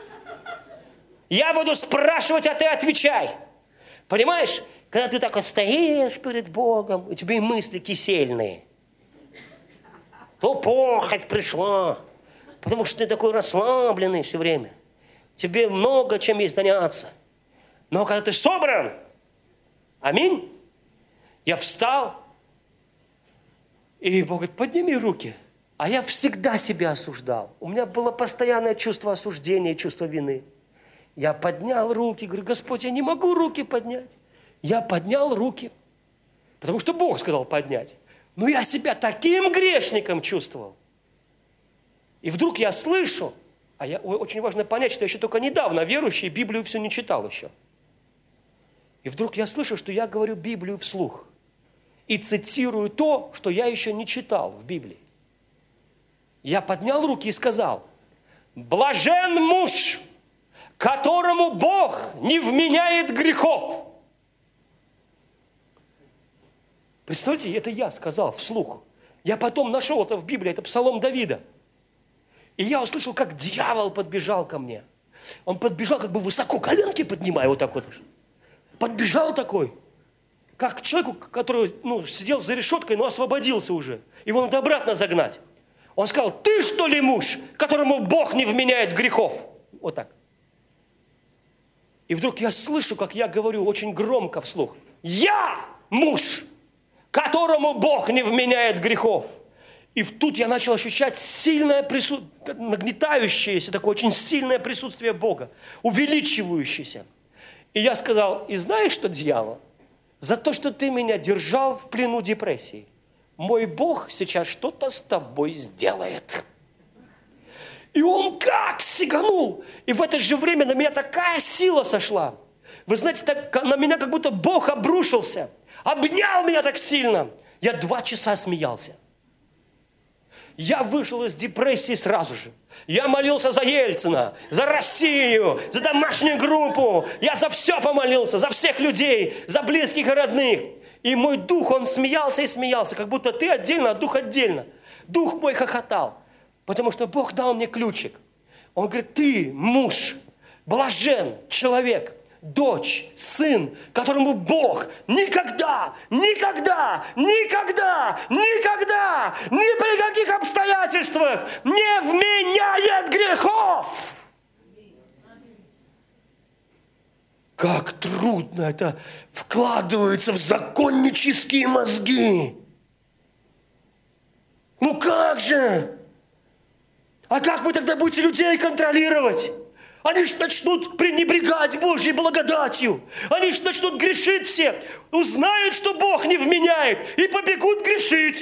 Я буду спрашивать, а ты отвечай. Понимаешь, когда ты так вот стоишь перед Богом, у тебя и мысли кисельные. То похоть пришла, потому что ты такой расслабленный все время. Тебе много чем есть заняться. Но когда ты собран, аминь, я встал, и Бог говорит, подними руки. А я всегда себя осуждал. У меня было постоянное чувство осуждения, чувство вины. Я поднял руки, говорю, Господь, я не могу руки поднять. Я поднял руки, потому что Бог сказал поднять. Но я себя таким грешником чувствовал. И вдруг я слышу, очень важно понять, что я еще только недавно верующий, Библию все не читал еще. И вдруг я слышу, что я говорю Библию вслух. И цитирую то, что я еще не читал в Библии. Я поднял руки и сказал, блажен муж, которому Бог не вменяет грехов. Представьте, это я сказал вслух. Я потом нашел это в Библии, это Псалом Давида. И я услышал, как дьявол подбежал ко мне. Он подбежал как бы высоко, коленки поднимая вот так вот. Подбежал такой, как к человеку, который сидел за решеткой, но освободился уже. Его надо обратно загнать. Он сказал: ты что ли муж, которому Бог не вменяет грехов? Вот так. И вдруг я слышу, как я говорю очень громко вслух: я муж, которому Бог не вменяет грехов. И тут я начал ощущать сильное нагнетающееся, такое очень сильное присутствие Бога, увеличивающееся. И я сказал: и знаешь что, дьявол, за то, что ты меня держал в плену депрессии, мой Бог сейчас что-то с тобой сделает. И он как сиганул. И в это же время на меня такая сила сошла. Вы знаете, так, на меня как будто Бог обрушился, обнял меня так сильно. Я 2 часа смеялся. Я вышел из депрессии сразу же. Я молился за Ельцина, за Россию, за домашнюю группу. Я за все помолился, за всех людей, за близких и родных. И мой дух, он смеялся и смеялся, как будто ты отдельно, а дух отдельно. Дух мой хохотал, потому что Бог дал мне ключик. Он говорит: ты муж, блажен человек, дочь, сын, которому Бог никогда, никогда, никогда, никогда, ни при каких обстоятельствах не вменяет грехов. Как трудно это вкладывается в законнические мозги. Ну как же? А как вы тогда будете людей контролировать? Они ж начнут пренебрегать Божьей благодатью. Они ж начнут грешить все. Узнают, что Бог не вменяет, и побегут грешить.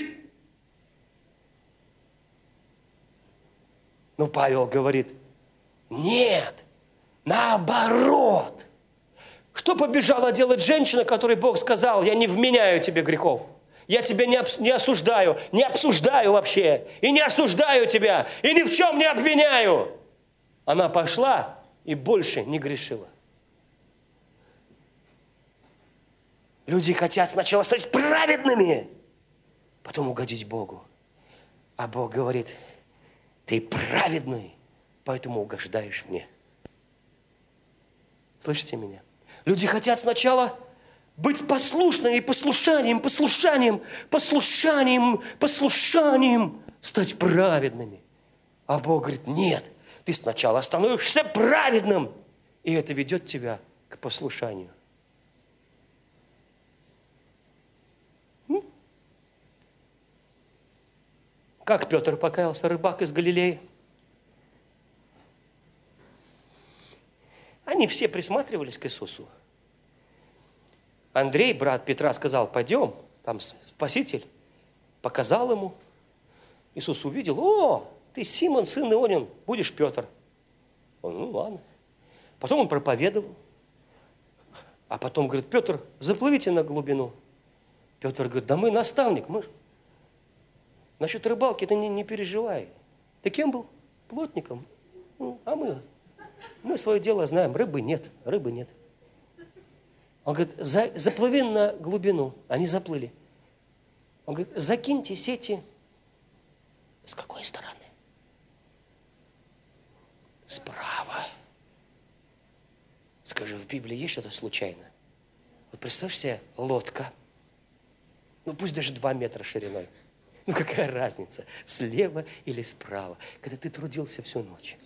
Но Павел говорит: нет, наоборот. Что побежала делать женщина, которой Бог сказал: я не вменяю тебе грехов? Я тебя не осуждаю, не обсуждаю вообще, и не осуждаю тебя, и ни в чем не обвиняю. Она пошла и больше не грешила. Люди хотят сначала стать праведными, потом угодить Богу. А Бог говорит: ты праведный, поэтому угождаешь мне. Слышите меня? Люди хотят сначала быть послушными, послушанием стать праведными. А Бог говорит: нет, ты сначала становишься праведным, и это ведет тебя к послушанию. Как Петр покаялся, рыбак из Галилеи? Они все присматривались к Иисусу. Андрей, брат Петра, сказал: пойдем, там Спаситель. Показал ему. Иисус увидел: о, ты Симон, сын Ионин, будешь Петр. Он: ну ладно. Потом он проповедовал. А потом говорит: Петр, заплывите на глубину. Петр говорит: да мы наставник, мы... Насчет рыбалки ты не переживай. Ты кем был? Плотником. А мы свое дело знаем. Рыбы нет. Он говорит: заплыви на глубину. Они заплыли. Он говорит: закиньте сети. С какой стороны? Справа. Скажи, в Библии есть что-то случайно? Вот представь себе лодка. Ну пусть даже 2 метра шириной. Ну какая разница, слева или справа, когда ты трудился всю ночь?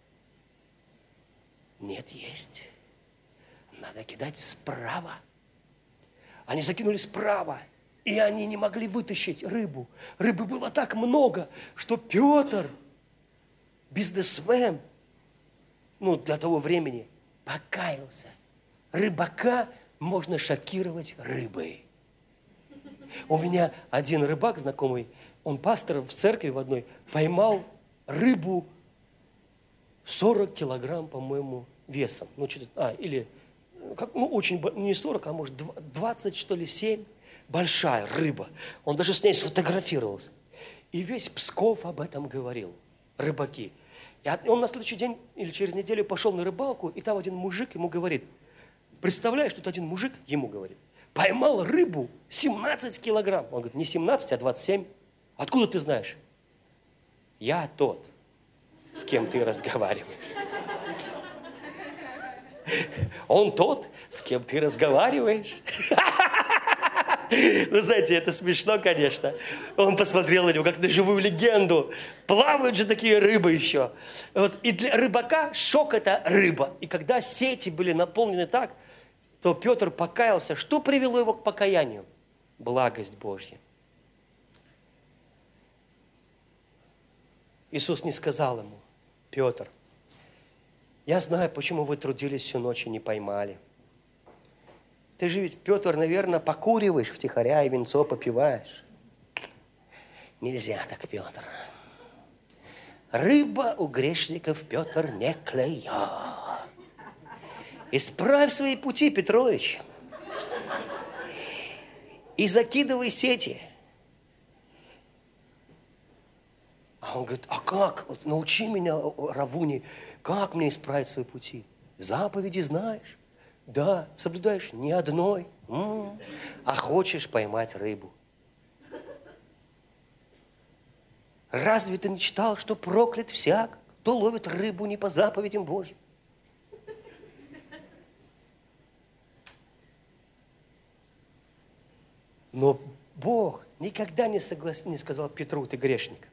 Нет, есть. Надо кидать справа. Они закинули справа, и они не могли вытащить рыбу. Рыбы было так много, что Петр, бизнесмен, для того времени, покаялся. Рыбака можно шокировать рыбой. У меня один рыбак знакомый, он пастор в церкви в одной, поймал рыбу 40 килограмм, по-моему, весом. Очень, не 40, а может 20, что ли, 7. Большая рыба. Он даже с ней сфотографировался. И весь Псков об этом говорил, рыбаки. И он на следующий день или через неделю пошел на рыбалку, и там один мужик ему говорит, представляешь, тут один мужик ему говорит, поймал рыбу 17 килограмм. Он говорит, не 17, а 27. Откуда ты знаешь? Я тот, с кем ты разговариваешь. Он тот, с кем ты разговариваешь. Вы знаете, это смешно, конечно. Он посмотрел на него, как на живую легенду. Плавают же такие рыбы еще. Вот. И для рыбака шок – это рыба. И когда сети были наполнены так, то Петр покаялся. Что привело его к покаянию? Благость Божья. Иисус не сказал ему, Петр, я знаю, почему вы трудились всю ночь и не поймали. Ты же ведь, Петр, наверное, покуриваешь втихаря и винцо попиваешь. Нельзя так, Петр. Рыба у грешников, Петр, не клюет. Исправь свои пути, Петрович. И закидывай сети. А он говорит, а как? Вот научи меня, Равуни, как мне исправить свои пути? Заповеди знаешь? Да, соблюдаешь ни одной. А хочешь поймать рыбу. Разве ты не читал, что проклят всяк, кто ловит рыбу не по заповедям Божьим? Но Бог никогда не сказал Петру, ты грешник.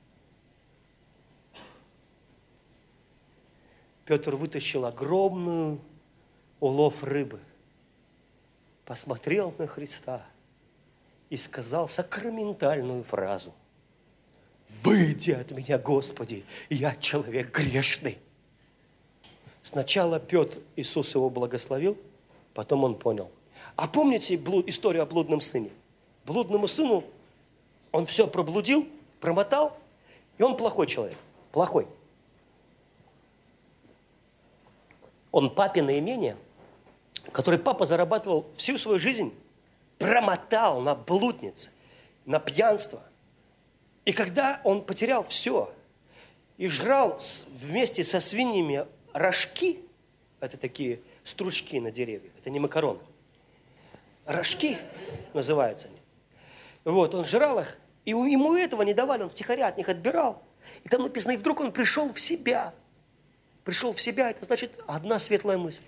Петр вытащил огромную улов рыбы, посмотрел на Христа и сказал сакраментальную фразу. «Выйди от меня, Господи, я человек грешный». Сначала Петр, Иисус его благословил, потом он понял. А помните историю о блудном сыне? Блудному сыну он все проблудил, промотал, и он плохой человек, плохой. Он папино имение, которое папа зарабатывал всю свою жизнь, промотал на блудниц, на пьянство. И когда он потерял все и жрал вместе со свиньями рожки, это такие стручки на деревьях, это не макароны, рожки называются они. Вот, он жрал их, и ему этого не давали, он втихаря от них отбирал. И там написано, и вдруг он пришел в себя. Пришел в себя, это значит одна светлая мысль.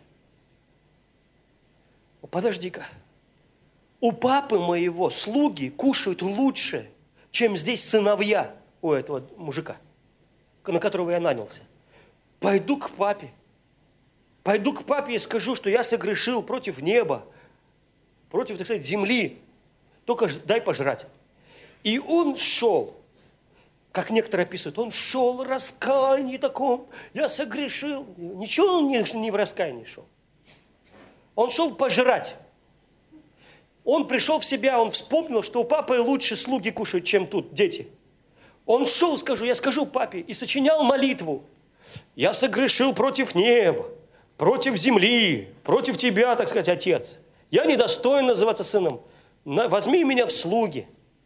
Подожди-ка, у папы моего слуги кушают лучше, чем здесь сыновья у этого мужика, на которого я нанялся. Пойду к папе и скажу, что я согрешил против неба, против, так сказать, земли, только дай пожрать. И он шел, как некоторые описывают, он шел в раскаянии таком, я согрешил. Ничего он не в раскаянии шел. Он шел пожрать. Он пришел в себя, он вспомнил, что у папы лучше слуги кушают, чем тут дети. Он шел, я скажу папе, и сочинял молитву. Я согрешил против неба, против земли, против тебя, так сказать, отец. Я недостоин называться сыном. Возьми меня в слуги.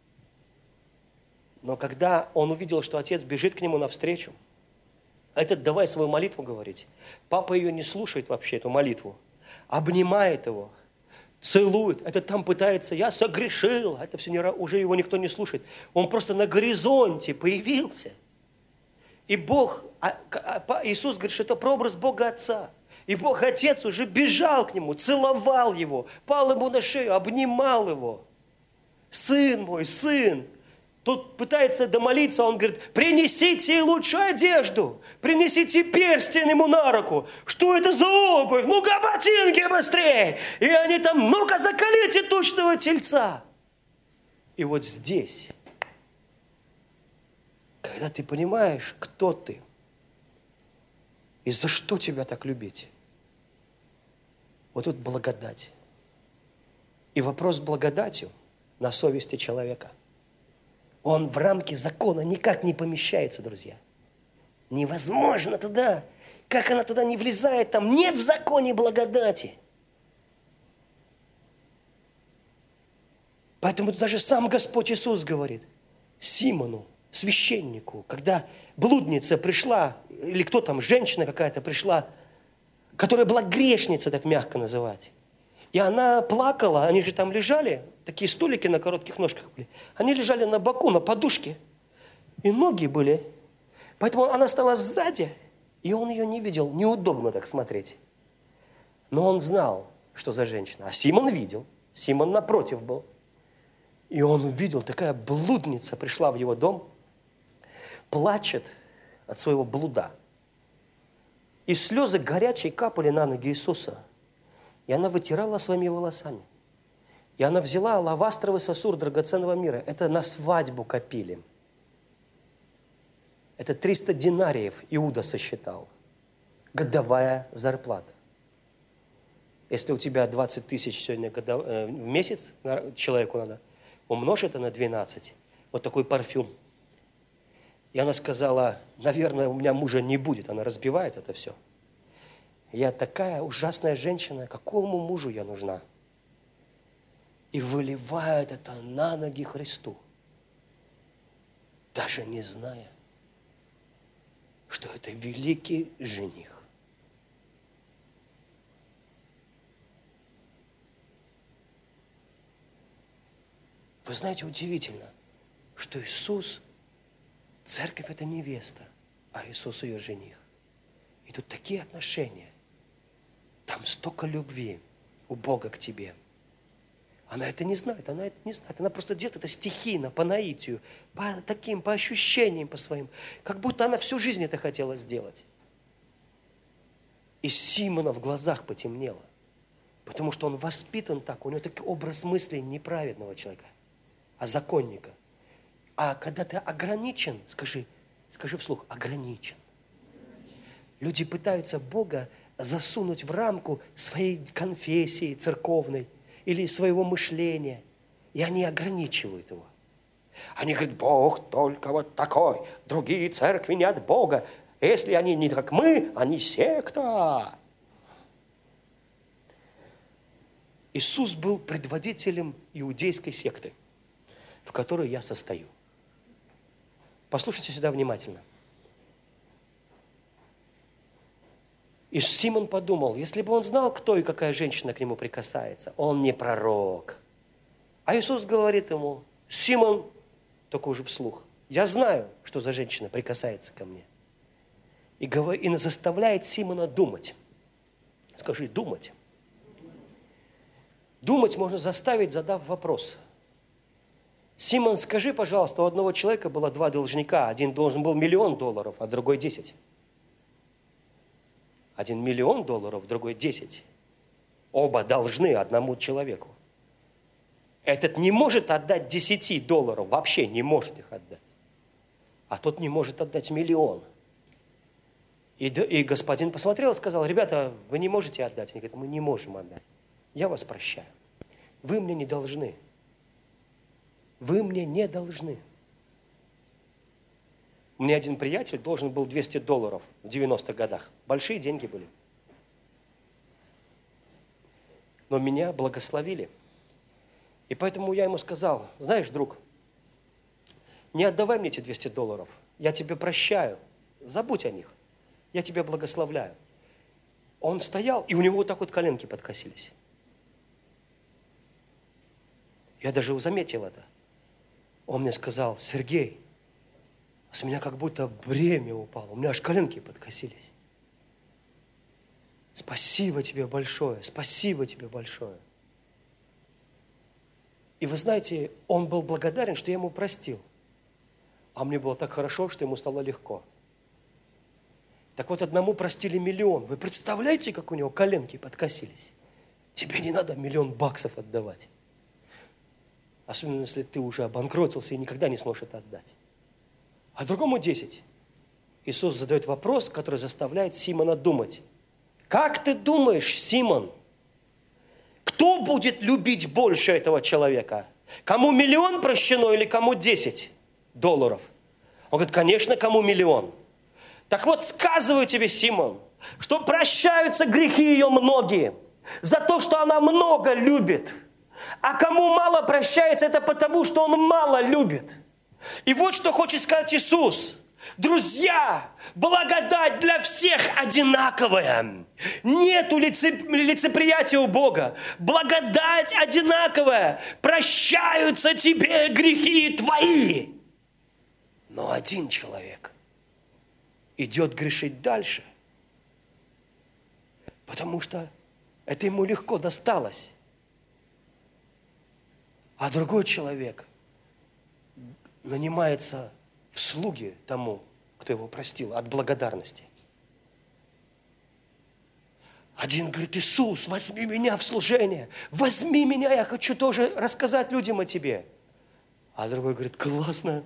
Но когда он увидел, что отец бежит к нему навстречу, этот давай свою молитву говорить. Папа ее не слушает вообще, эту молитву. Обнимает его, целует. Этот там пытается, я согрешил. Это все уже его никто не слушает. Он просто на горизонте появился. И Бог, Иисус говорит, что это прообраз Бога Отца. И Бог Отец уже бежал к нему, целовал его, пал ему на шею, обнимал его. Сын мой, сын. Тут пытается домолиться, он говорит, принесите лучшую одежду, принесите перстень ему на руку. Что это за обувь? Ну-ка, ботинки быстрее! И они там, ну-ка, закалите тучного тельца. И вот здесь, когда ты понимаешь, кто ты, и за что тебя так любить, вот тут благодать. И вопрос с благодатью на совести человека. Он в рамки закона никак не помещается, друзья. Невозможно туда. Как она туда не влезает, там нет в законе благодати. Поэтому даже сам Господь Иисус говорит Симону, священнику, когда блудница пришла, или кто там, женщина какая-то пришла, которая была грешница, так мягко называть. И она плакала, они же там лежали, такие столики на коротких ножках были. Они лежали на боку, на подушке, и ноги были. Поэтому она стала сзади, и он ее не видел, неудобно так смотреть. Но он знал, что за женщина. А Симон видел, Симон напротив был. И он увидел, такая блудница пришла в его дом, плачет от своего блуда. И слезы горячие капали на ноги Иисуса. И она вытирала своими волосами. И она взяла алавастровый сосуд драгоценного мира. Это на свадьбу копили. Это 300 динариев Иуда сосчитал. Годовая зарплата. Если у тебя 20 тысяч сегодня в месяц человеку надо, умножь это на 12. Вот такой парфюм. И она сказала, наверное, у меня мужа не будет. Она разбивает это все. Я такая ужасная женщина, какому мужу я нужна? И выливает это на ноги Христу, даже не зная, что это великий жених. Вы знаете, удивительно, что Иисус, церковь – это невеста, а Иисус ее жених. И тут такие отношения. Там столько любви у Бога к тебе. Она это не знает, Она просто делает это стихийно, по наитию, по ощущениям, по своим. Как будто она всю жизнь это хотела сделать. И Симона в глазах потемнело. Потому что он воспитан так, у него такой образ мыслей не праведного человека, а законника. А когда ты ограничен, скажи вслух, ограничен. Люди пытаются Бога засунуть в рамку своей конфессии церковной или своего мышления, и они ограничивают его. Они говорят, Бог только вот такой, другие церкви не от Бога. Если они не как мы, они секта. Иисус был предводителем иудейской секты, в которой я состою. Послушайте сюда внимательно. И Симон подумал, если бы он знал, кто и какая женщина к нему прикасается, он не пророк. А Иисус говорит ему, Симон, только уже вслух, я знаю, что за женщина прикасается ко мне. И заставляет Симона думать. Скажи, думать. Думать можно заставить, задав вопрос. Симон, скажи, пожалуйста, у одного человека было 2 должника. Один должен был $1 миллион, а другой 10. 1 миллион долларов, другой 10. Оба должны одному человеку. Этот не может отдать $10, вообще не может их отдать. А тот не может отдать 1 миллион. И господин посмотрел и сказал, ребята, вы не можете отдать? Они говорят, мы не можем отдать. Я вас прощаю. Вы мне не должны. Вы мне не должны. У меня один приятель должен был $200 в 90-х годах. Большие деньги были. Но меня благословили. И поэтому я ему сказал, знаешь, друг, не отдавай мне эти $200. Я тебе прощаю. Забудь о них. Я тебя благословляю. Он стоял, и у него вот так вот коленки подкосились. Я даже заметил это. Он мне сказал, Сергей, с меня как будто бремя упало. У меня аж коленки подкосились. Спасибо тебе большое, спасибо тебе большое. И вы знаете, он был благодарен, что я ему простил. А мне было так хорошо, что ему стало легко. Так вот, одному простили $1 миллион. Вы представляете, как у него коленки подкосились? Тебе не надо $1 миллион отдавать. Особенно, если ты уже обанкротился и никогда не сможешь это отдать. А другому 10. Иисус задает вопрос, который заставляет Симона думать. Как ты думаешь, Симон, кто будет любить больше этого человека? Кому 1 миллион прощено или кому $10? Он говорит, конечно, кому 1 миллион. Так вот, сказываю тебе, Симон, что прощаются грехи ее многие за то, что она много любит. А кому мало прощается, это потому, что он мало любит. И вот что хочет сказать Иисус. Друзья, благодать для всех одинаковая. Нету лицеприятия у Бога. Благодать одинаковая. Прощаются тебе грехи твои. Но один человек идет грешить дальше, потому что это ему легко досталось. А другой человек нанимается в слуги тому, кто его простил, от благодарности. Один говорит: Иисус, возьми меня в служение, возьми меня, я хочу тоже рассказать людям о тебе. А другой говорит: классно,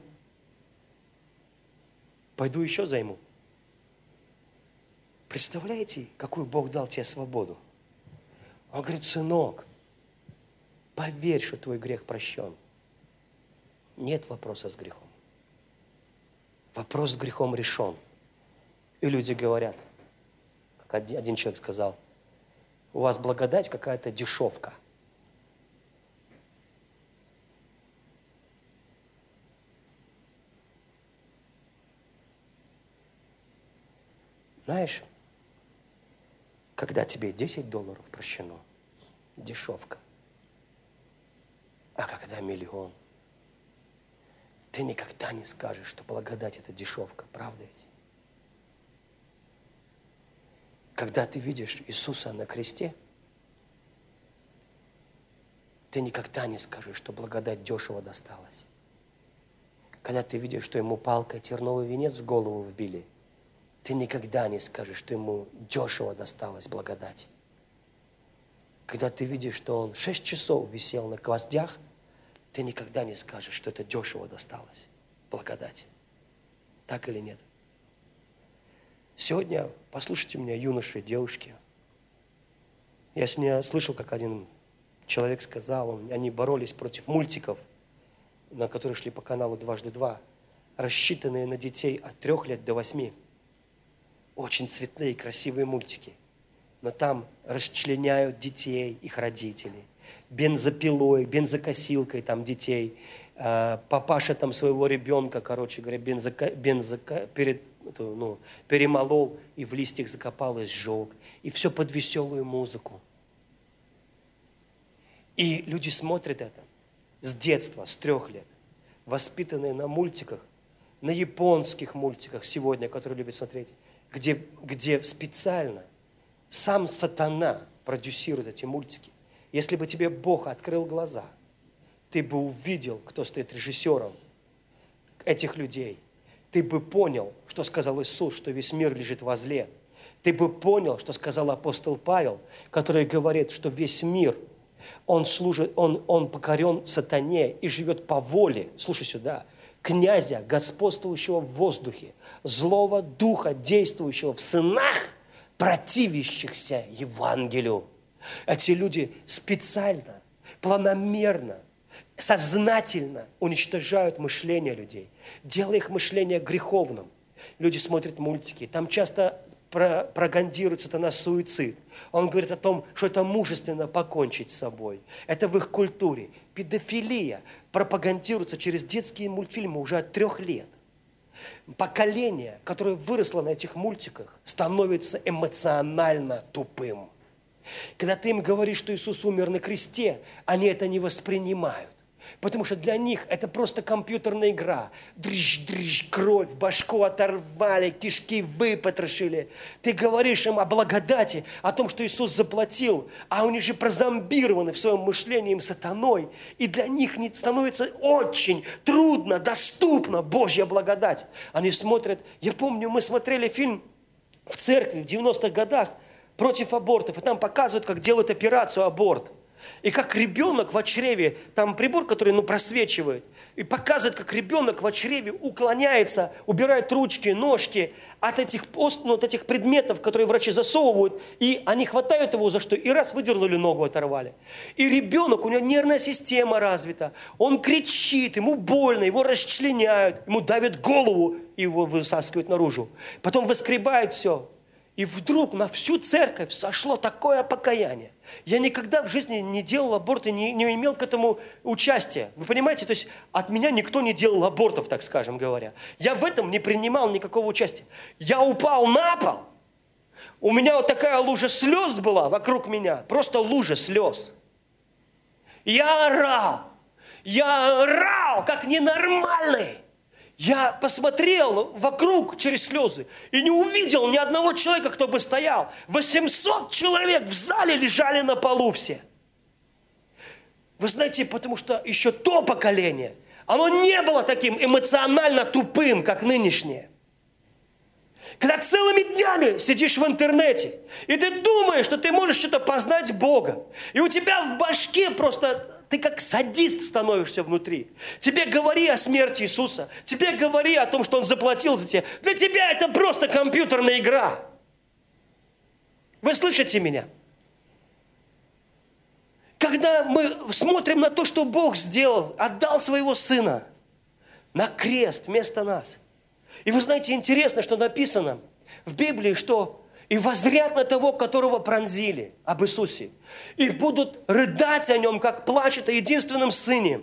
пойду еще займу. Представляете, какую Бог дал тебе свободу? Он говорит: сынок, поверь, что твой грех прощен. Нет вопроса с грехом. Вопрос с грехом решен. И люди говорят, как один человек сказал: у вас благодать какая-то дешевка. Знаешь, когда тебе $10 прощено, дешевка. А когда миллион, ты никогда не скажешь, что благодать – это дешевка, правда ведь? Когда ты видишь Иисуса на кресте, ты никогда не скажешь, что благодать дешево досталась. Когда ты видишь, что ему палкой терновый венец в голову вбили, ты никогда не скажешь, что ему дешево досталась благодать. Когда ты видишь, что он 6 часов висел на гвоздях, ты никогда не скажешь, что это дешево досталось благодать. Так или нет? Сегодня, послушайте меня, юноши, девушки. Я сегодня слышал, как один человек сказал, они боролись против мультиков, на которые шли по каналу «Дважды два», рассчитанные на детей от 3 лет до 8. Очень цветные, красивые мультики. Но там расчленяют детей, их родителей. Бензопилой, бензокосилкой там детей. Папаша там своего ребенка, короче говоря, перемолол и в листьях закопал и сжег. И все под веселую музыку. И люди смотрят это с детства, с 3 лет, воспитанные на мультиках, на японских мультиках сегодня, которые любят смотреть, где специально сам сатана продюсирует эти мультики. Если бы тебе Бог открыл глаза, ты бы увидел, кто стоит режиссером этих людей. Ты бы понял, что сказал Иисус, что весь мир лежит во зле. Ты бы понял, что сказал апостол Павел, который говорит, что весь мир, он покорен сатане и живет по воле, слушай сюда, князя, господствующего в воздухе, злого духа, действующего в сынах, противящихся Евангелию. Эти люди специально, планомерно, сознательно уничтожают мышление людей, делая их мышление греховным. Люди смотрят мультики, там часто пропагандирует сатана суицид. Он говорит о том, что это мужественно покончить с собой. Это в их культуре. Педофилия пропагандируется через детские мультфильмы уже от 3 лет. Поколение, которое выросло на этих мультиках, становится эмоционально тупым. Когда ты им говоришь, что Иисус умер на кресте, они это не воспринимают. Потому что для них это просто компьютерная игра. Дрыщ, кровь, башку оторвали, кишки выпотрошили. Ты говоришь им о благодати, о том, что Иисус заплатил, а они же прозомбированы в своем мышлении им сатаной. И для них не становится очень трудно, доступна Божья благодать. Они смотрят, я помню, мы смотрели фильм в церкви в 90-х годах против абортов, и там показывают, как делают операцию аборт. И как ребенок в чреве, там прибор, который просвечивает, и показывает, как ребенок в чреве уклоняется, убирает ручки, ножки от этих предметов, которые врачи засовывают, и они хватают его за что, и раз выдернули ногу, оторвали. И ребенок, у него нервная система развита, он кричит, ему больно, его расчленяют, ему давят голову, и его высаскивают наружу. Потом выскребают все. И вдруг на всю церковь сошло такое покаяние. Я никогда в жизни не делал аборт и не имел к этому участия. Вы понимаете? То есть от меня никто не делал абортов, так скажем говоря. Я в этом не принимал никакого участия. Я упал на пол. У меня вот такая лужа слез была вокруг меня. Просто лужа слез. Я орал, как ненормальный. Я посмотрел вокруг через слезы и не увидел ни одного человека, кто бы стоял. 800 человек в зале лежали на полу все. Вы знаете, потому что еще то поколение, оно не было таким эмоционально тупым, как нынешнее. Когда целыми днями сидишь в интернете, и ты думаешь, что ты можешь что-то познать Бога, и у тебя в башке просто... Ты как садист становишься внутри. Тебе говори о смерти Иисуса. Тебе говори о том, что Он заплатил за тебя. Для тебя это просто компьютерная игра. Вы слышите меня? Когда мы смотрим на то, что Бог сделал, отдал своего Сына на крест вместо нас. И вы знаете, интересно, что написано в Библии, что «и воззрят на того, которого пронзили», об Иисусе, «и будут рыдать о Нем, как плачут о единственном Сыне».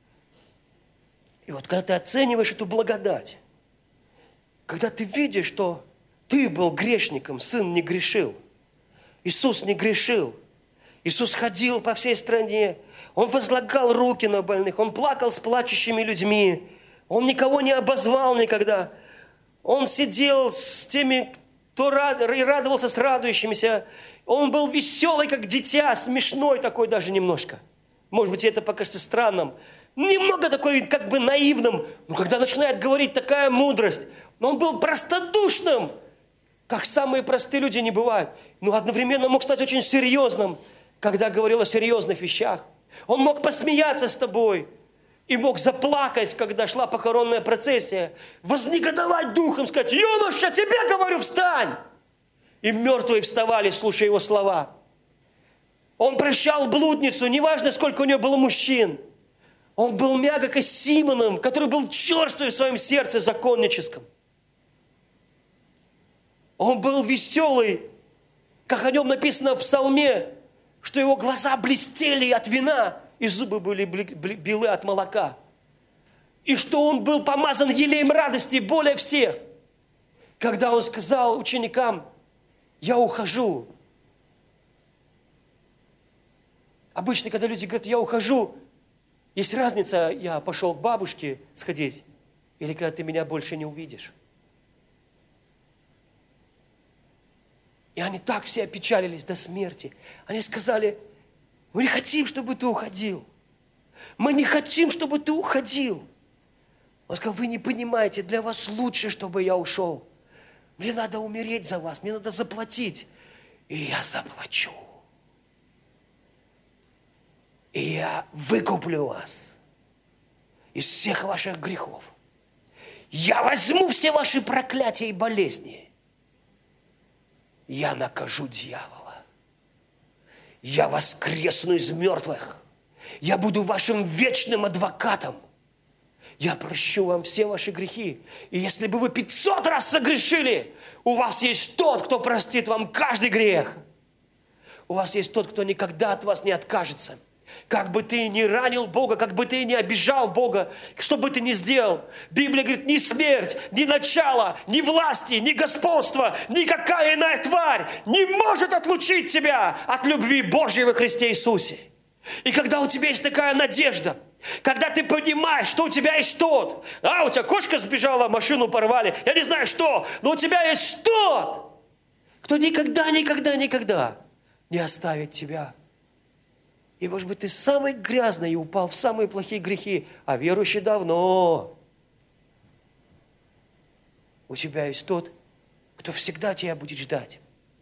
И вот когда ты оцениваешь эту благодать, когда ты видишь, что ты был грешником, Сын не грешил, Иисус не грешил, Иисус ходил по всей стране, Он возлагал руки на больных, Он плакал с плачущими людьми, Он никого не обозвал никогда, Он сидел с теми, кто радовался с радующимися. Он был веселый, как дитя, смешной такой даже немножко. Может быть, это покажется странным. Немного такой, как бы наивным. Но когда начинает говорить такая мудрость, он был простодушным, как самые простые люди не бывают. Но одновременно мог стать очень серьезным, когда говорил о серьезных вещах. Он мог посмеяться с тобой. И мог заплакать, когда шла похоронная процессия, вознегодовать духом, сказать: «Юноша, тебе говорю, встань!» И мертвые вставали, слушая его слова. Он прощал блудницу, неважно, сколько у нее было мужчин. Он был мягок и Симоном, который был черствый в своем сердце законническом. Он был веселый, как о нем написано в Псалме, что его глаза блестели от вина, и зубы были белы от молока. И что он был помазан елеем радости более всех. Когда он сказал ученикам: «Я ухожу». Обычно, когда люди говорят: «Я ухожу», есть разница, я пошел к бабушке сходить, или когда ты меня больше не увидишь. И они так все опечалились до смерти. Они сказали: «Мы не хотим, чтобы ты уходил. Мы не хотим, чтобы ты уходил». Он сказал: «Вы не понимаете, для вас лучше, чтобы я ушел. Мне надо умереть за вас, мне надо заплатить. И я заплачу. И я выкуплю вас из всех ваших грехов. Я возьму все ваши проклятия и болезни. Я накажу дьявола. Я воскресну из мертвых. Я буду вашим вечным адвокатом. Я прощу вам все ваши грехи. И если бы вы 500 раз согрешили, у вас есть тот, кто простит вам каждый грех. У вас есть тот, кто никогда от вас не откажется. Как бы ты ни ранил Бога, как бы ты ни обижал Бога, что бы ты ни сделал, Библия говорит: ни смерть, ни начало, ни власти, ни господство, никакая иная тварь не может отлучить тебя от любви Божьей во Христе Иисусе. И когда у тебя есть такая надежда, когда ты понимаешь, что у тебя есть тот, у тебя кошка сбежала, машину порвали, я не знаю что, но у тебя есть тот, кто никогда не оставит тебя. И, может быть, ты самый грязный и упал в самые плохие грехи, а верующий давно. У тебя есть тот, кто всегда тебя будет ждать.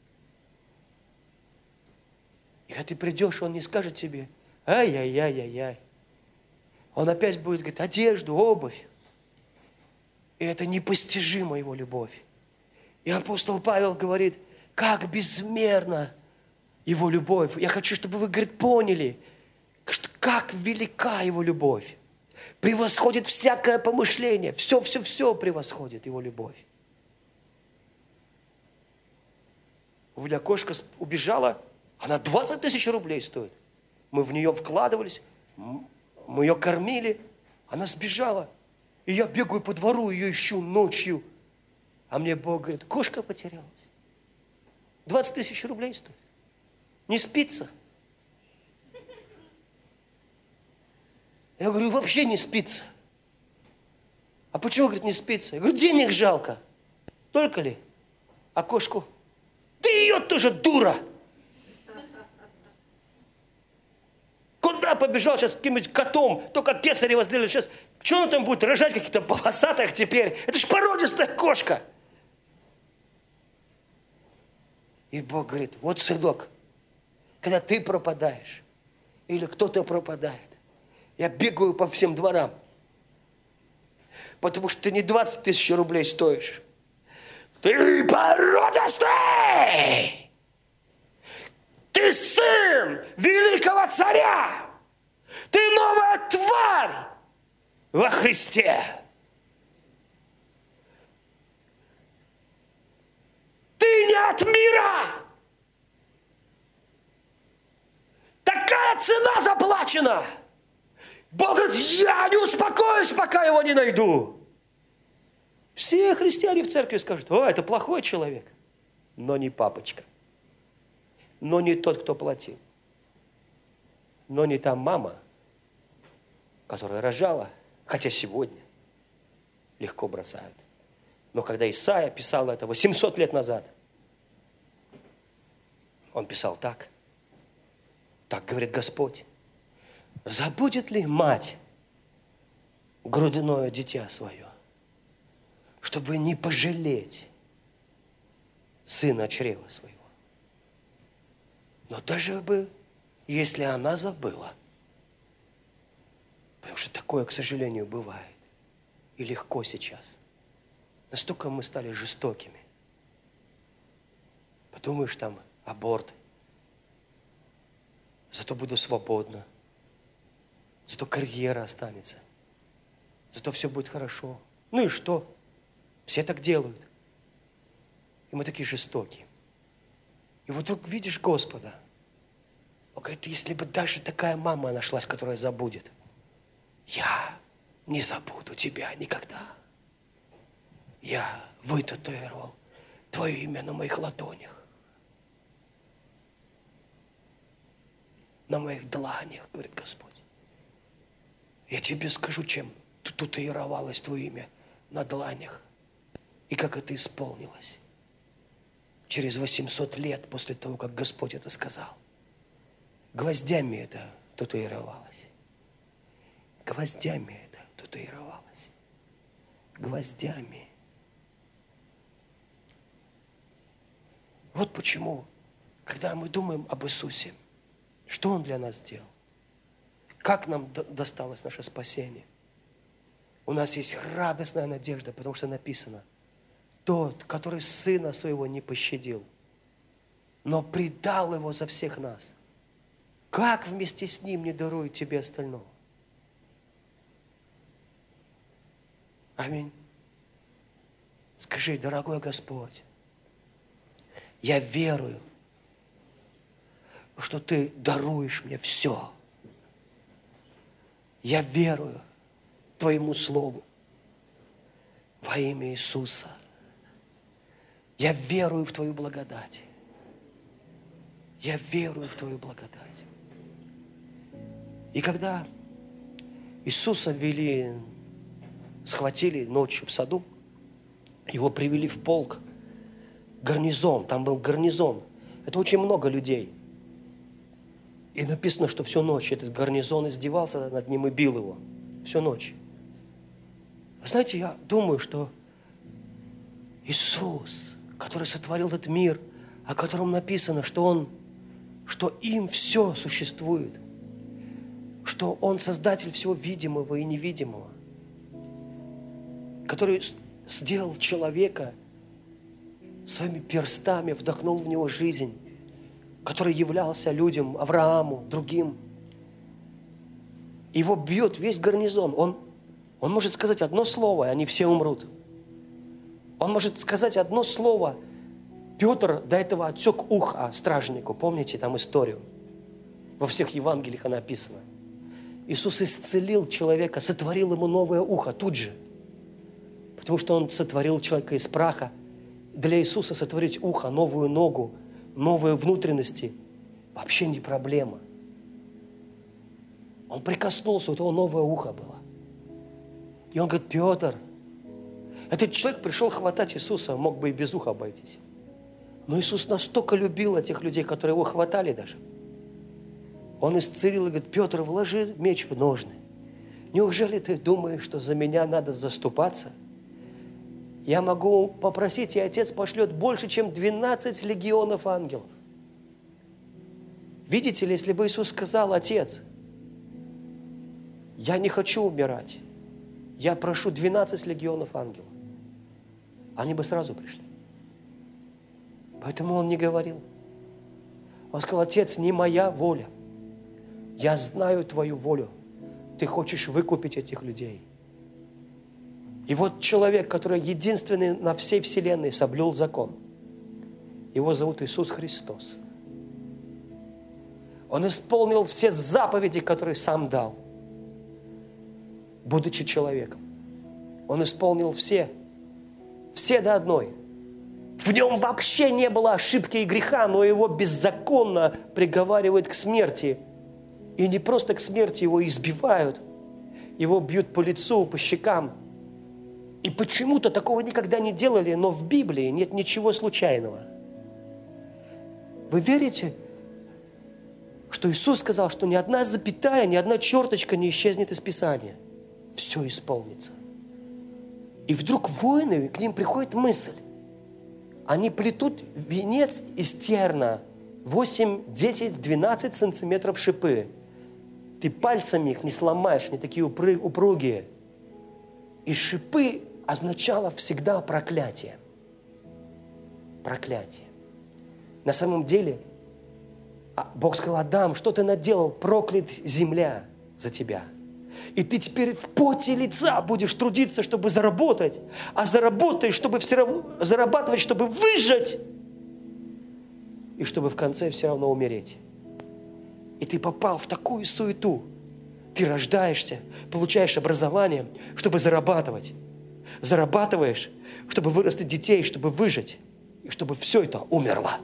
И когда ты придешь, он не скажет тебе: ай-яй-яй-яй-яй. Он опять будет говорить: одежду, обувь. И это непостижима его любовь. И апостол Павел говорит: как безмерно его любовь. Я хочу, чтобы вы, говорит, поняли, как велика его любовь. Превосходит всякое помышление. Все превосходит его любовь. У меня кошка убежала, она 20 тысяч рублей стоит. Мы в нее вкладывались, мы ее кормили, она сбежала. И я бегаю по двору, ее ищу ночью. А мне Бог говорит, кошка потерялась. 20 тысяч рублей стоит. Не спится. Я говорю, вообще не спится. А почему, говорит, не спится? Я говорю, денег жалко. Только ли? А кошку? Ты ее тоже дура. Куда побежал сейчас каким-нибудь котом? Только кесарево сделали сейчас. Что он там будет рожать каких-то полосатых теперь? Это ж породистая кошка. И Бог говорит, вот, сынок, когда ты пропадаешь, или кто-то пропадает, я бегаю по всем дворам, потому что ты не 20 тысяч рублей стоишь. Ты породистый! Ты сын великого царя! Ты новая тварь во Христе! Ты не от мира! Такая цена заплачена! Бог говорит, я не успокоюсь, пока его не найду. Все христиане в церкви скажут, о, это плохой человек. Но не папочка. Но не тот, кто платил. Но не та мама, которая рожала, хотя сегодня легко бросают. Но когда Исаия писал это 800 лет назад, он писал так. Так говорит Господь. Забудет ли мать грудное дитя свое, чтобы не пожалеть сына чрева своего? Но даже бы, если она забыла, потому что такое, к сожалению, бывает, и легко сейчас. Настолько мы стали жестокими. Подумаешь, там аборт. Зато буду свободна. Зато карьера останется. Зато все будет хорошо. Ну и что? Все так делают. И мы такие жестокие. И вот вдруг видишь Господа. Он говорит, если бы даже такая мама нашлась, которая забудет, я не забуду тебя никогда. Я вытатуировал твое имя на моих ладонях. На моих дланях, говорит Господь. Я тебе скажу, чем татуировалось твое имя на дланях. И как это исполнилось. Через 800 лет после того, как Господь это сказал. Гвоздями это татуировалось. Гвоздями это татуировалось. Гвоздями. Вот почему, когда мы думаем об Иисусе, что Он для нас сделал? Как нам досталось наше спасение? У нас есть радостная надежда, потому что написано, тот, который Сына Своего не пощадил, но предал Его за всех нас, как вместе с Ним не дарует тебе остального? Аминь. Скажи, дорогой Господь, я верую, что Ты даруешь мне все. Я верую Твоему Слову во имя Иисуса. Я верую в Твою благодать. Я верую в Твою благодать. И когда Иисуса схватили ночью в саду, его привели в полк, гарнизон, там был гарнизон. Это очень много людей. И написано, что всю ночь этот гарнизон издевался над ним и бил его. Всю ночь. Вы знаете, я думаю, что Иисус, который сотворил этот мир, о котором написано, что им все существует, что Он создатель всего видимого и невидимого, который сделал человека своими перстами, вдохнул в него жизнь, который являлся людям, Аврааму, другим. Его бьет весь гарнизон. Он может сказать одно слово, и они все умрут. Он может сказать одно слово, Петр до этого отсек ухо стражнику. Помните там историю? Во всех Евангелиях она описана. Иисус исцелил человека, сотворил ему новое ухо тут же. Потому что Он сотворил человека из праха. Для Иисуса сотворить ухо, новую ногу, новые внутренности вообще не проблема. Он прикоснулся, у того новое ухо было. И он говорит: Петр, этот человек пришел хватать Иисуса, мог бы и без уха обойтись. Но Иисус настолько любил этих людей, которые его хватали даже. Он исцелил и говорит: Петр, вложи меч в ножны. Неужели ты думаешь, что за меня надо заступаться? Я могу попросить, и Отец пошлет больше, чем 12 легионов ангелов. Видите ли, если бы Иисус сказал: Отец, я не хочу умирать, я прошу 12 легионов ангелов, они бы сразу пришли. Поэтому Он не говорил. Он сказал: Отец, не моя воля. Я знаю Твою волю. Ты хочешь выкупить этих людей. И вот человек, который единственный на всей вселенной соблюл закон, его зовут Иисус Христос. Он исполнил все заповеди, которые Сам дал, будучи человеком. Он исполнил все до одной. В нем вообще не было ошибки и греха, но его беззаконно приговаривают к смерти. И не просто к смерти, его избивают, его бьют по лицу, по щекам. И почему-то такого никогда не делали, но в Библии нет ничего случайного. Вы верите, что Иисус сказал, что ни одна запятая, ни одна черточка не исчезнет из Писания? Все исполнится. И вдруг воины, к ним приходит мысль. Они плетут венец из терна, 8, 10, 12 сантиметров шипы. Ты пальцами их не сломаешь, они такие упругие. И шипы означало всегда проклятие. Проклятие. На самом деле, Бог сказал: Адам, что ты наделал? Проклят земля за тебя. И ты теперь в поте лица будешь трудиться, чтобы заработать. А заработаешь, чтобы зарабатывать, чтобы выжить. И чтобы в конце все равно умереть. И ты попал в такую суету. Ты рождаешься, получаешь образование, чтобы зарабатывать. Зарабатываешь, чтобы вырастить детей, чтобы выжить. И чтобы все это умерло.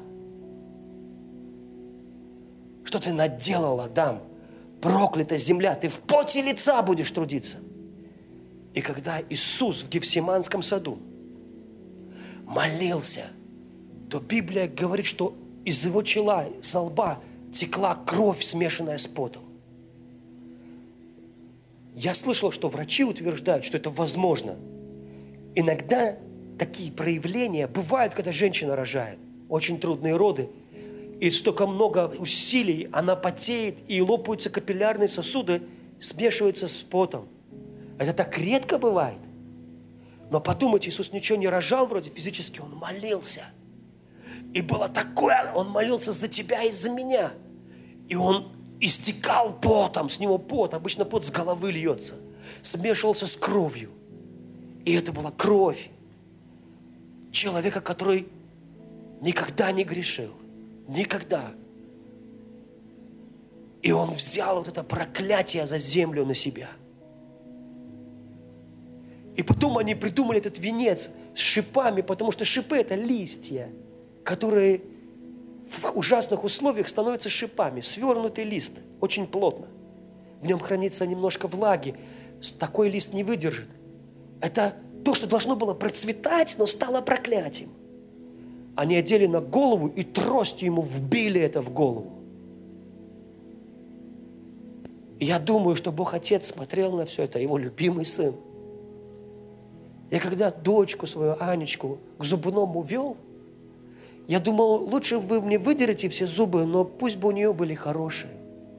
Что ты наделал, Адам? Проклята земля, ты в поте лица будешь трудиться. И когда Иисус в Гефсиманском саду молился, то Библия говорит, что из его чела, со лба текла кровь, смешанная с потом. Я слышал, что врачи утверждают, что это возможно. Иногда такие проявления бывают, когда женщина рожает. Очень трудные роды. И столько много усилий, она потеет, и лопаются капиллярные сосуды, смешиваются с потом. Это так редко бывает. Но подумайте, Иисус ничего не рожал вроде физически, Он молился. И было такое, Он молился за тебя и за меня. И Он истекал потом, с него пот, обычно пот с головы льется, смешивался с кровью. И это была кровь человека, который никогда не грешил. Никогда. И Он взял вот это проклятие за землю на себя. И потом они придумали этот венец с шипами, потому что шипы – это листья, которые в ужасных условиях становятся шипами. Свернутый лист, очень плотно. В нем хранится немножко влаги. Такой лист не выдержит. Это то, что должно было процветать, но стало проклятием. Они одели на голову и тростью ему вбили это в голову. И я думаю, что Бог Отец смотрел на все это, его любимый сын. И когда дочку свою, Анечку, к зубному вел, я думал, лучше вы мне выдерете все зубы, но пусть бы у нее были хорошие.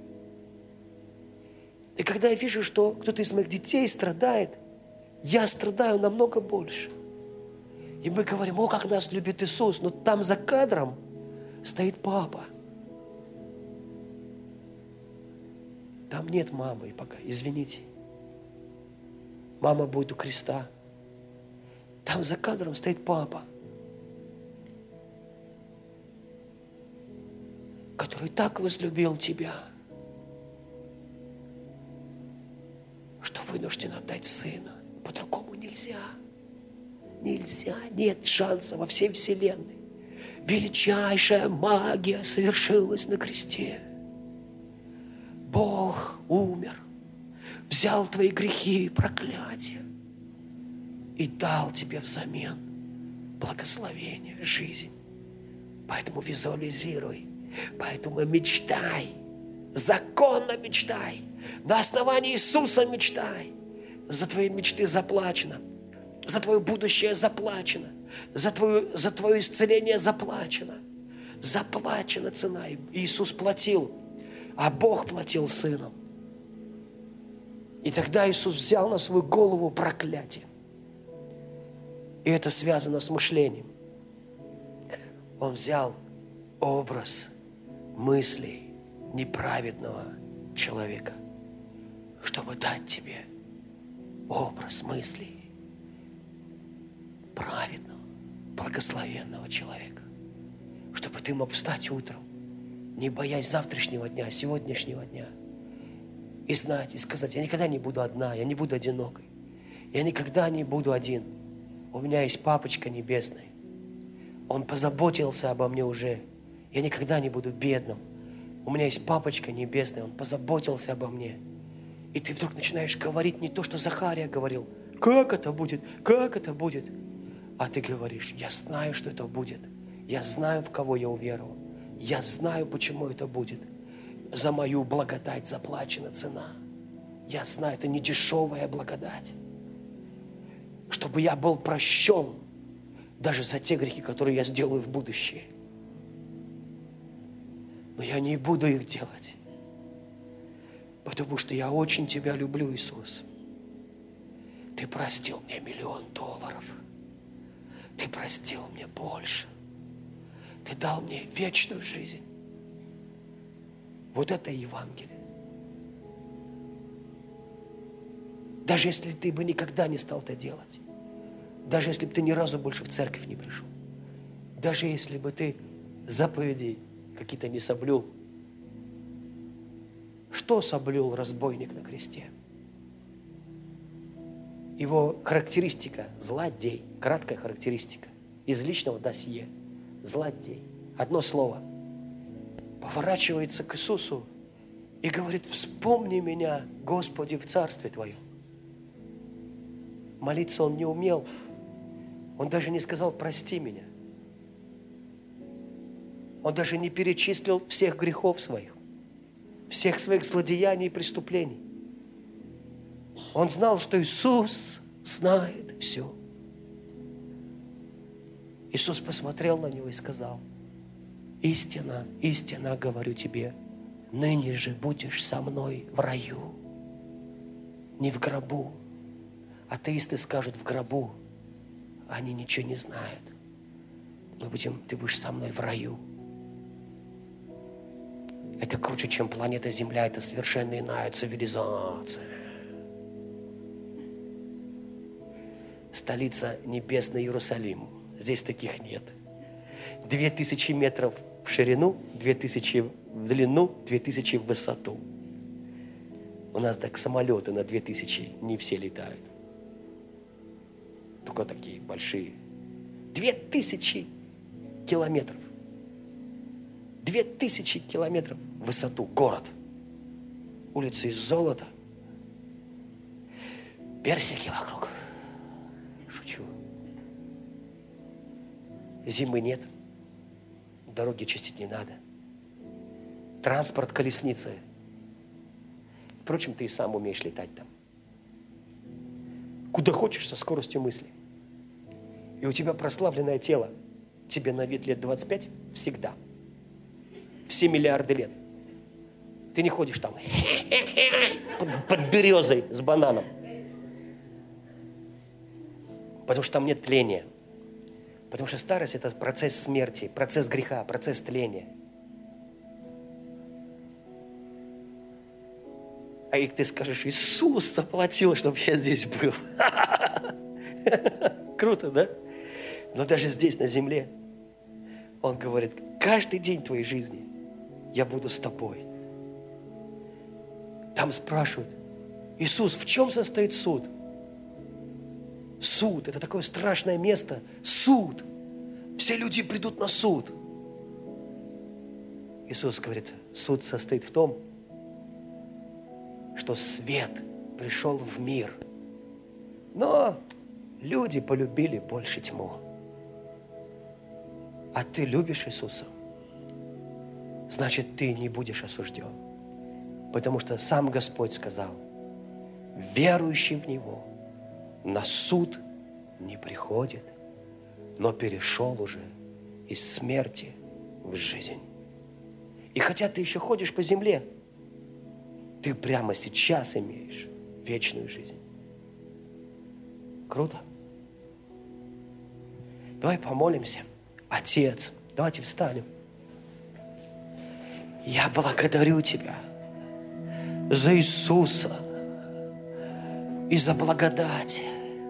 И когда я вижу, что кто-то из моих детей страдает, я страдаю намного больше. И мы говорим: о, как нас любит Иисус, но там за кадром стоит папа. Там нет мамы пока, извините. Мама будет у креста. Там за кадром стоит папа. который так возлюбил тебя, что вынужден отдать Сына. По-другому нельзя. Нельзя, нет шанса во всей вселенной. Величайшая магия совершилась на кресте. Бог умер, взял твои грехи и проклятия и дал тебе взамен благословение, жизнь. Поэтому визуализируй, поэтому мечтай, законно мечтай, на основании Иисуса мечтай. За твои мечты заплачено, за твое будущее заплачено, за твое исцеление заплачено. Заплачена цена. Иисус платил, а Бог платил Сыном. И тогда Иисус взял на свою голову проклятие. И это связано с мышлением. Он взял образ мыслей неправедного человека, чтобы дать тебе образ мыслей праведного, благословенного человека. Чтобы ты мог встать утром, не боясь завтрашнего дня, сегодняшнего дня, и знать, и сказать: я никогда не буду одна, я не буду одинокой, я никогда не буду один. У меня есть Папочка Небесный. Он позаботился обо мне уже. Я никогда не буду бедным. У меня есть Папочка Небесный, Он позаботился обо мне. И ты вдруг начинаешь говорить не то, что Захария говорил. Как это будет? Как это будет? А ты говоришь: я знаю, что это будет. Я знаю, в кого я уверовал. Я знаю, почему это будет. За мою благодать заплачена цена. Я знаю, это не дешевая благодать. Чтобы я был прощен даже за те грехи, которые я сделаю в будущее. Но я не буду их делать, потому что я очень Тебя люблю, Иисус. Ты простил мне $1 000 000. Ты простил мне больше. Ты дал мне вечную жизнь. Вот это Евангелие. Даже если ты бы никогда не стал это делать, даже если бы ты ни разу больше в церковь не пришел, даже если бы ты заповедей какие-то не соблюл. Что соблюл разбойник на кресте? Его характеристика – злодей. Краткая характеристика из личного досье. Злодей. Одно слово. Поворачивается к Иисусу и говорит: вспомни меня, Господи, в Царстве Твоем. Молиться он не умел. Он даже не сказал: прости меня. Он даже не перечислил всех грехов своих, всех своих злодеяний и преступлений. Он знал, что Иисус знает все. Иисус посмотрел на него и сказал: истинно, истинно говорю тебе, ныне же будешь со мной в раю, не в гробу. Атеисты скажут: в гробу. Они ничего не знают. Ты будешь со мной в раю. Это круче, чем планета Земля. Это совершенно иная цивилизация. Столица небесный Иерусалим. Здесь таких нет. 2000 метров в ширину, 2000 в длину, 2000 в высоту. У нас так самолеты на 2000 не все летают. Только такие большие. 2000 километров. 2000 километров в высоту. Город. Улицы из золота. Персики вокруг. Шучу. Зимы нет. Дороги чистить не надо. Транспорт колесницы. Впрочем, ты и сам умеешь летать там. Куда хочешь, со скоростью мысли. И у тебя прославленное тело. Тебе на вид лет 25 всегда. Все миллиарды лет. Ты не ходишь там под березой с бананом. Потому что там нет тления. Потому что старость – это процесс смерти, процесс греха, процесс тления. А и ты скажешь: Иисус заплатил, чтобы я здесь был. Круто, да? Но даже здесь, на земле, Он говорит: каждый день твоей жизни я буду с тобой. Там спрашивают: Иисус, в чем состоит суд? Суд – это такое страшное место. Суд. Все люди придут на суд. Иисус говорит, суд состоит в том, что свет пришел в мир, но люди полюбили больше тьму. А ты любишь Иисуса, значит, ты не будешь осужден. Потому что сам Господь сказал, верующий в Него на суд не приходит, но перешел уже из смерти в жизнь. И хотя ты еще ходишь по земле, ты прямо сейчас имеешь вечную жизнь. Круто? Давай помолимся. Отец, давайте встанем. Я благодарю Тебя за Иисуса и за благодать,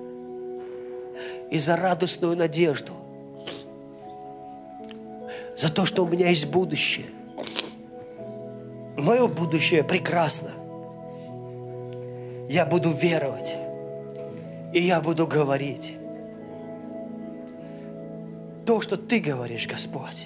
и за радостную надежду, за то, что у меня есть будущее. Мое будущее прекрасно. Я буду веровать, и я буду говорить то, что Ты говоришь, Господь.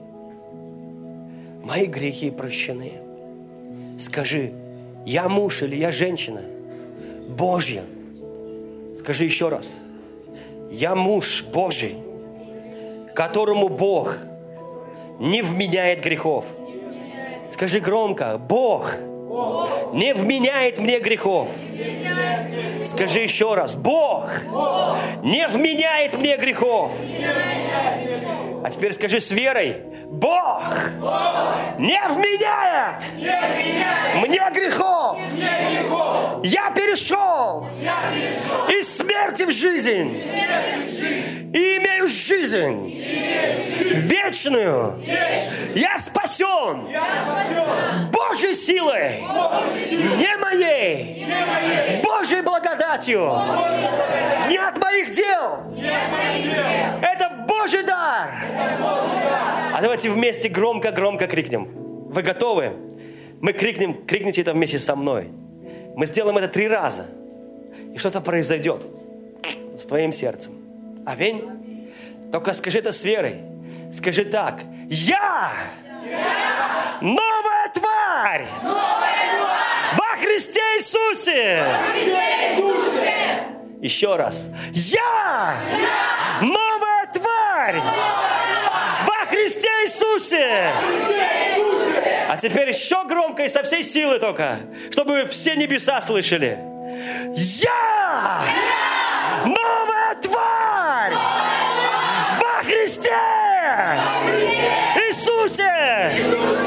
Мои грехи прощены. Скажи, я муж или я женщина Божья. Скажи еще раз. Я муж Божий, которому Бог не вменяет грехов. Скажи громко. Бог не вменяет мне грехов. Скажи еще раз. Бог не вменяет мне грехов. А теперь скажи с верой. Бог не вменяет мне грехов. Я перешел из смерти в жизнь и имею жизнь вечную. Я спасен Божьей силой, не моей, Божьей благодатью, не от моих дел. Это Божий дар. А давайте вместе громко-громко крикнем. Вы готовы? Мы крикнем, крикните это вместе со мной. Мы сделаем это 3 раза. И что-то произойдет с твоим сердцем. Аминь. Только скажи это с верой. Скажи так. Я новая тварь во Христе Иисусе. Еще раз. Я новая тварь во Христе Иисусе. А теперь еще громко и со всей силы только, чтобы все небеса слышали. Я новая тварь во Христе Иисусе.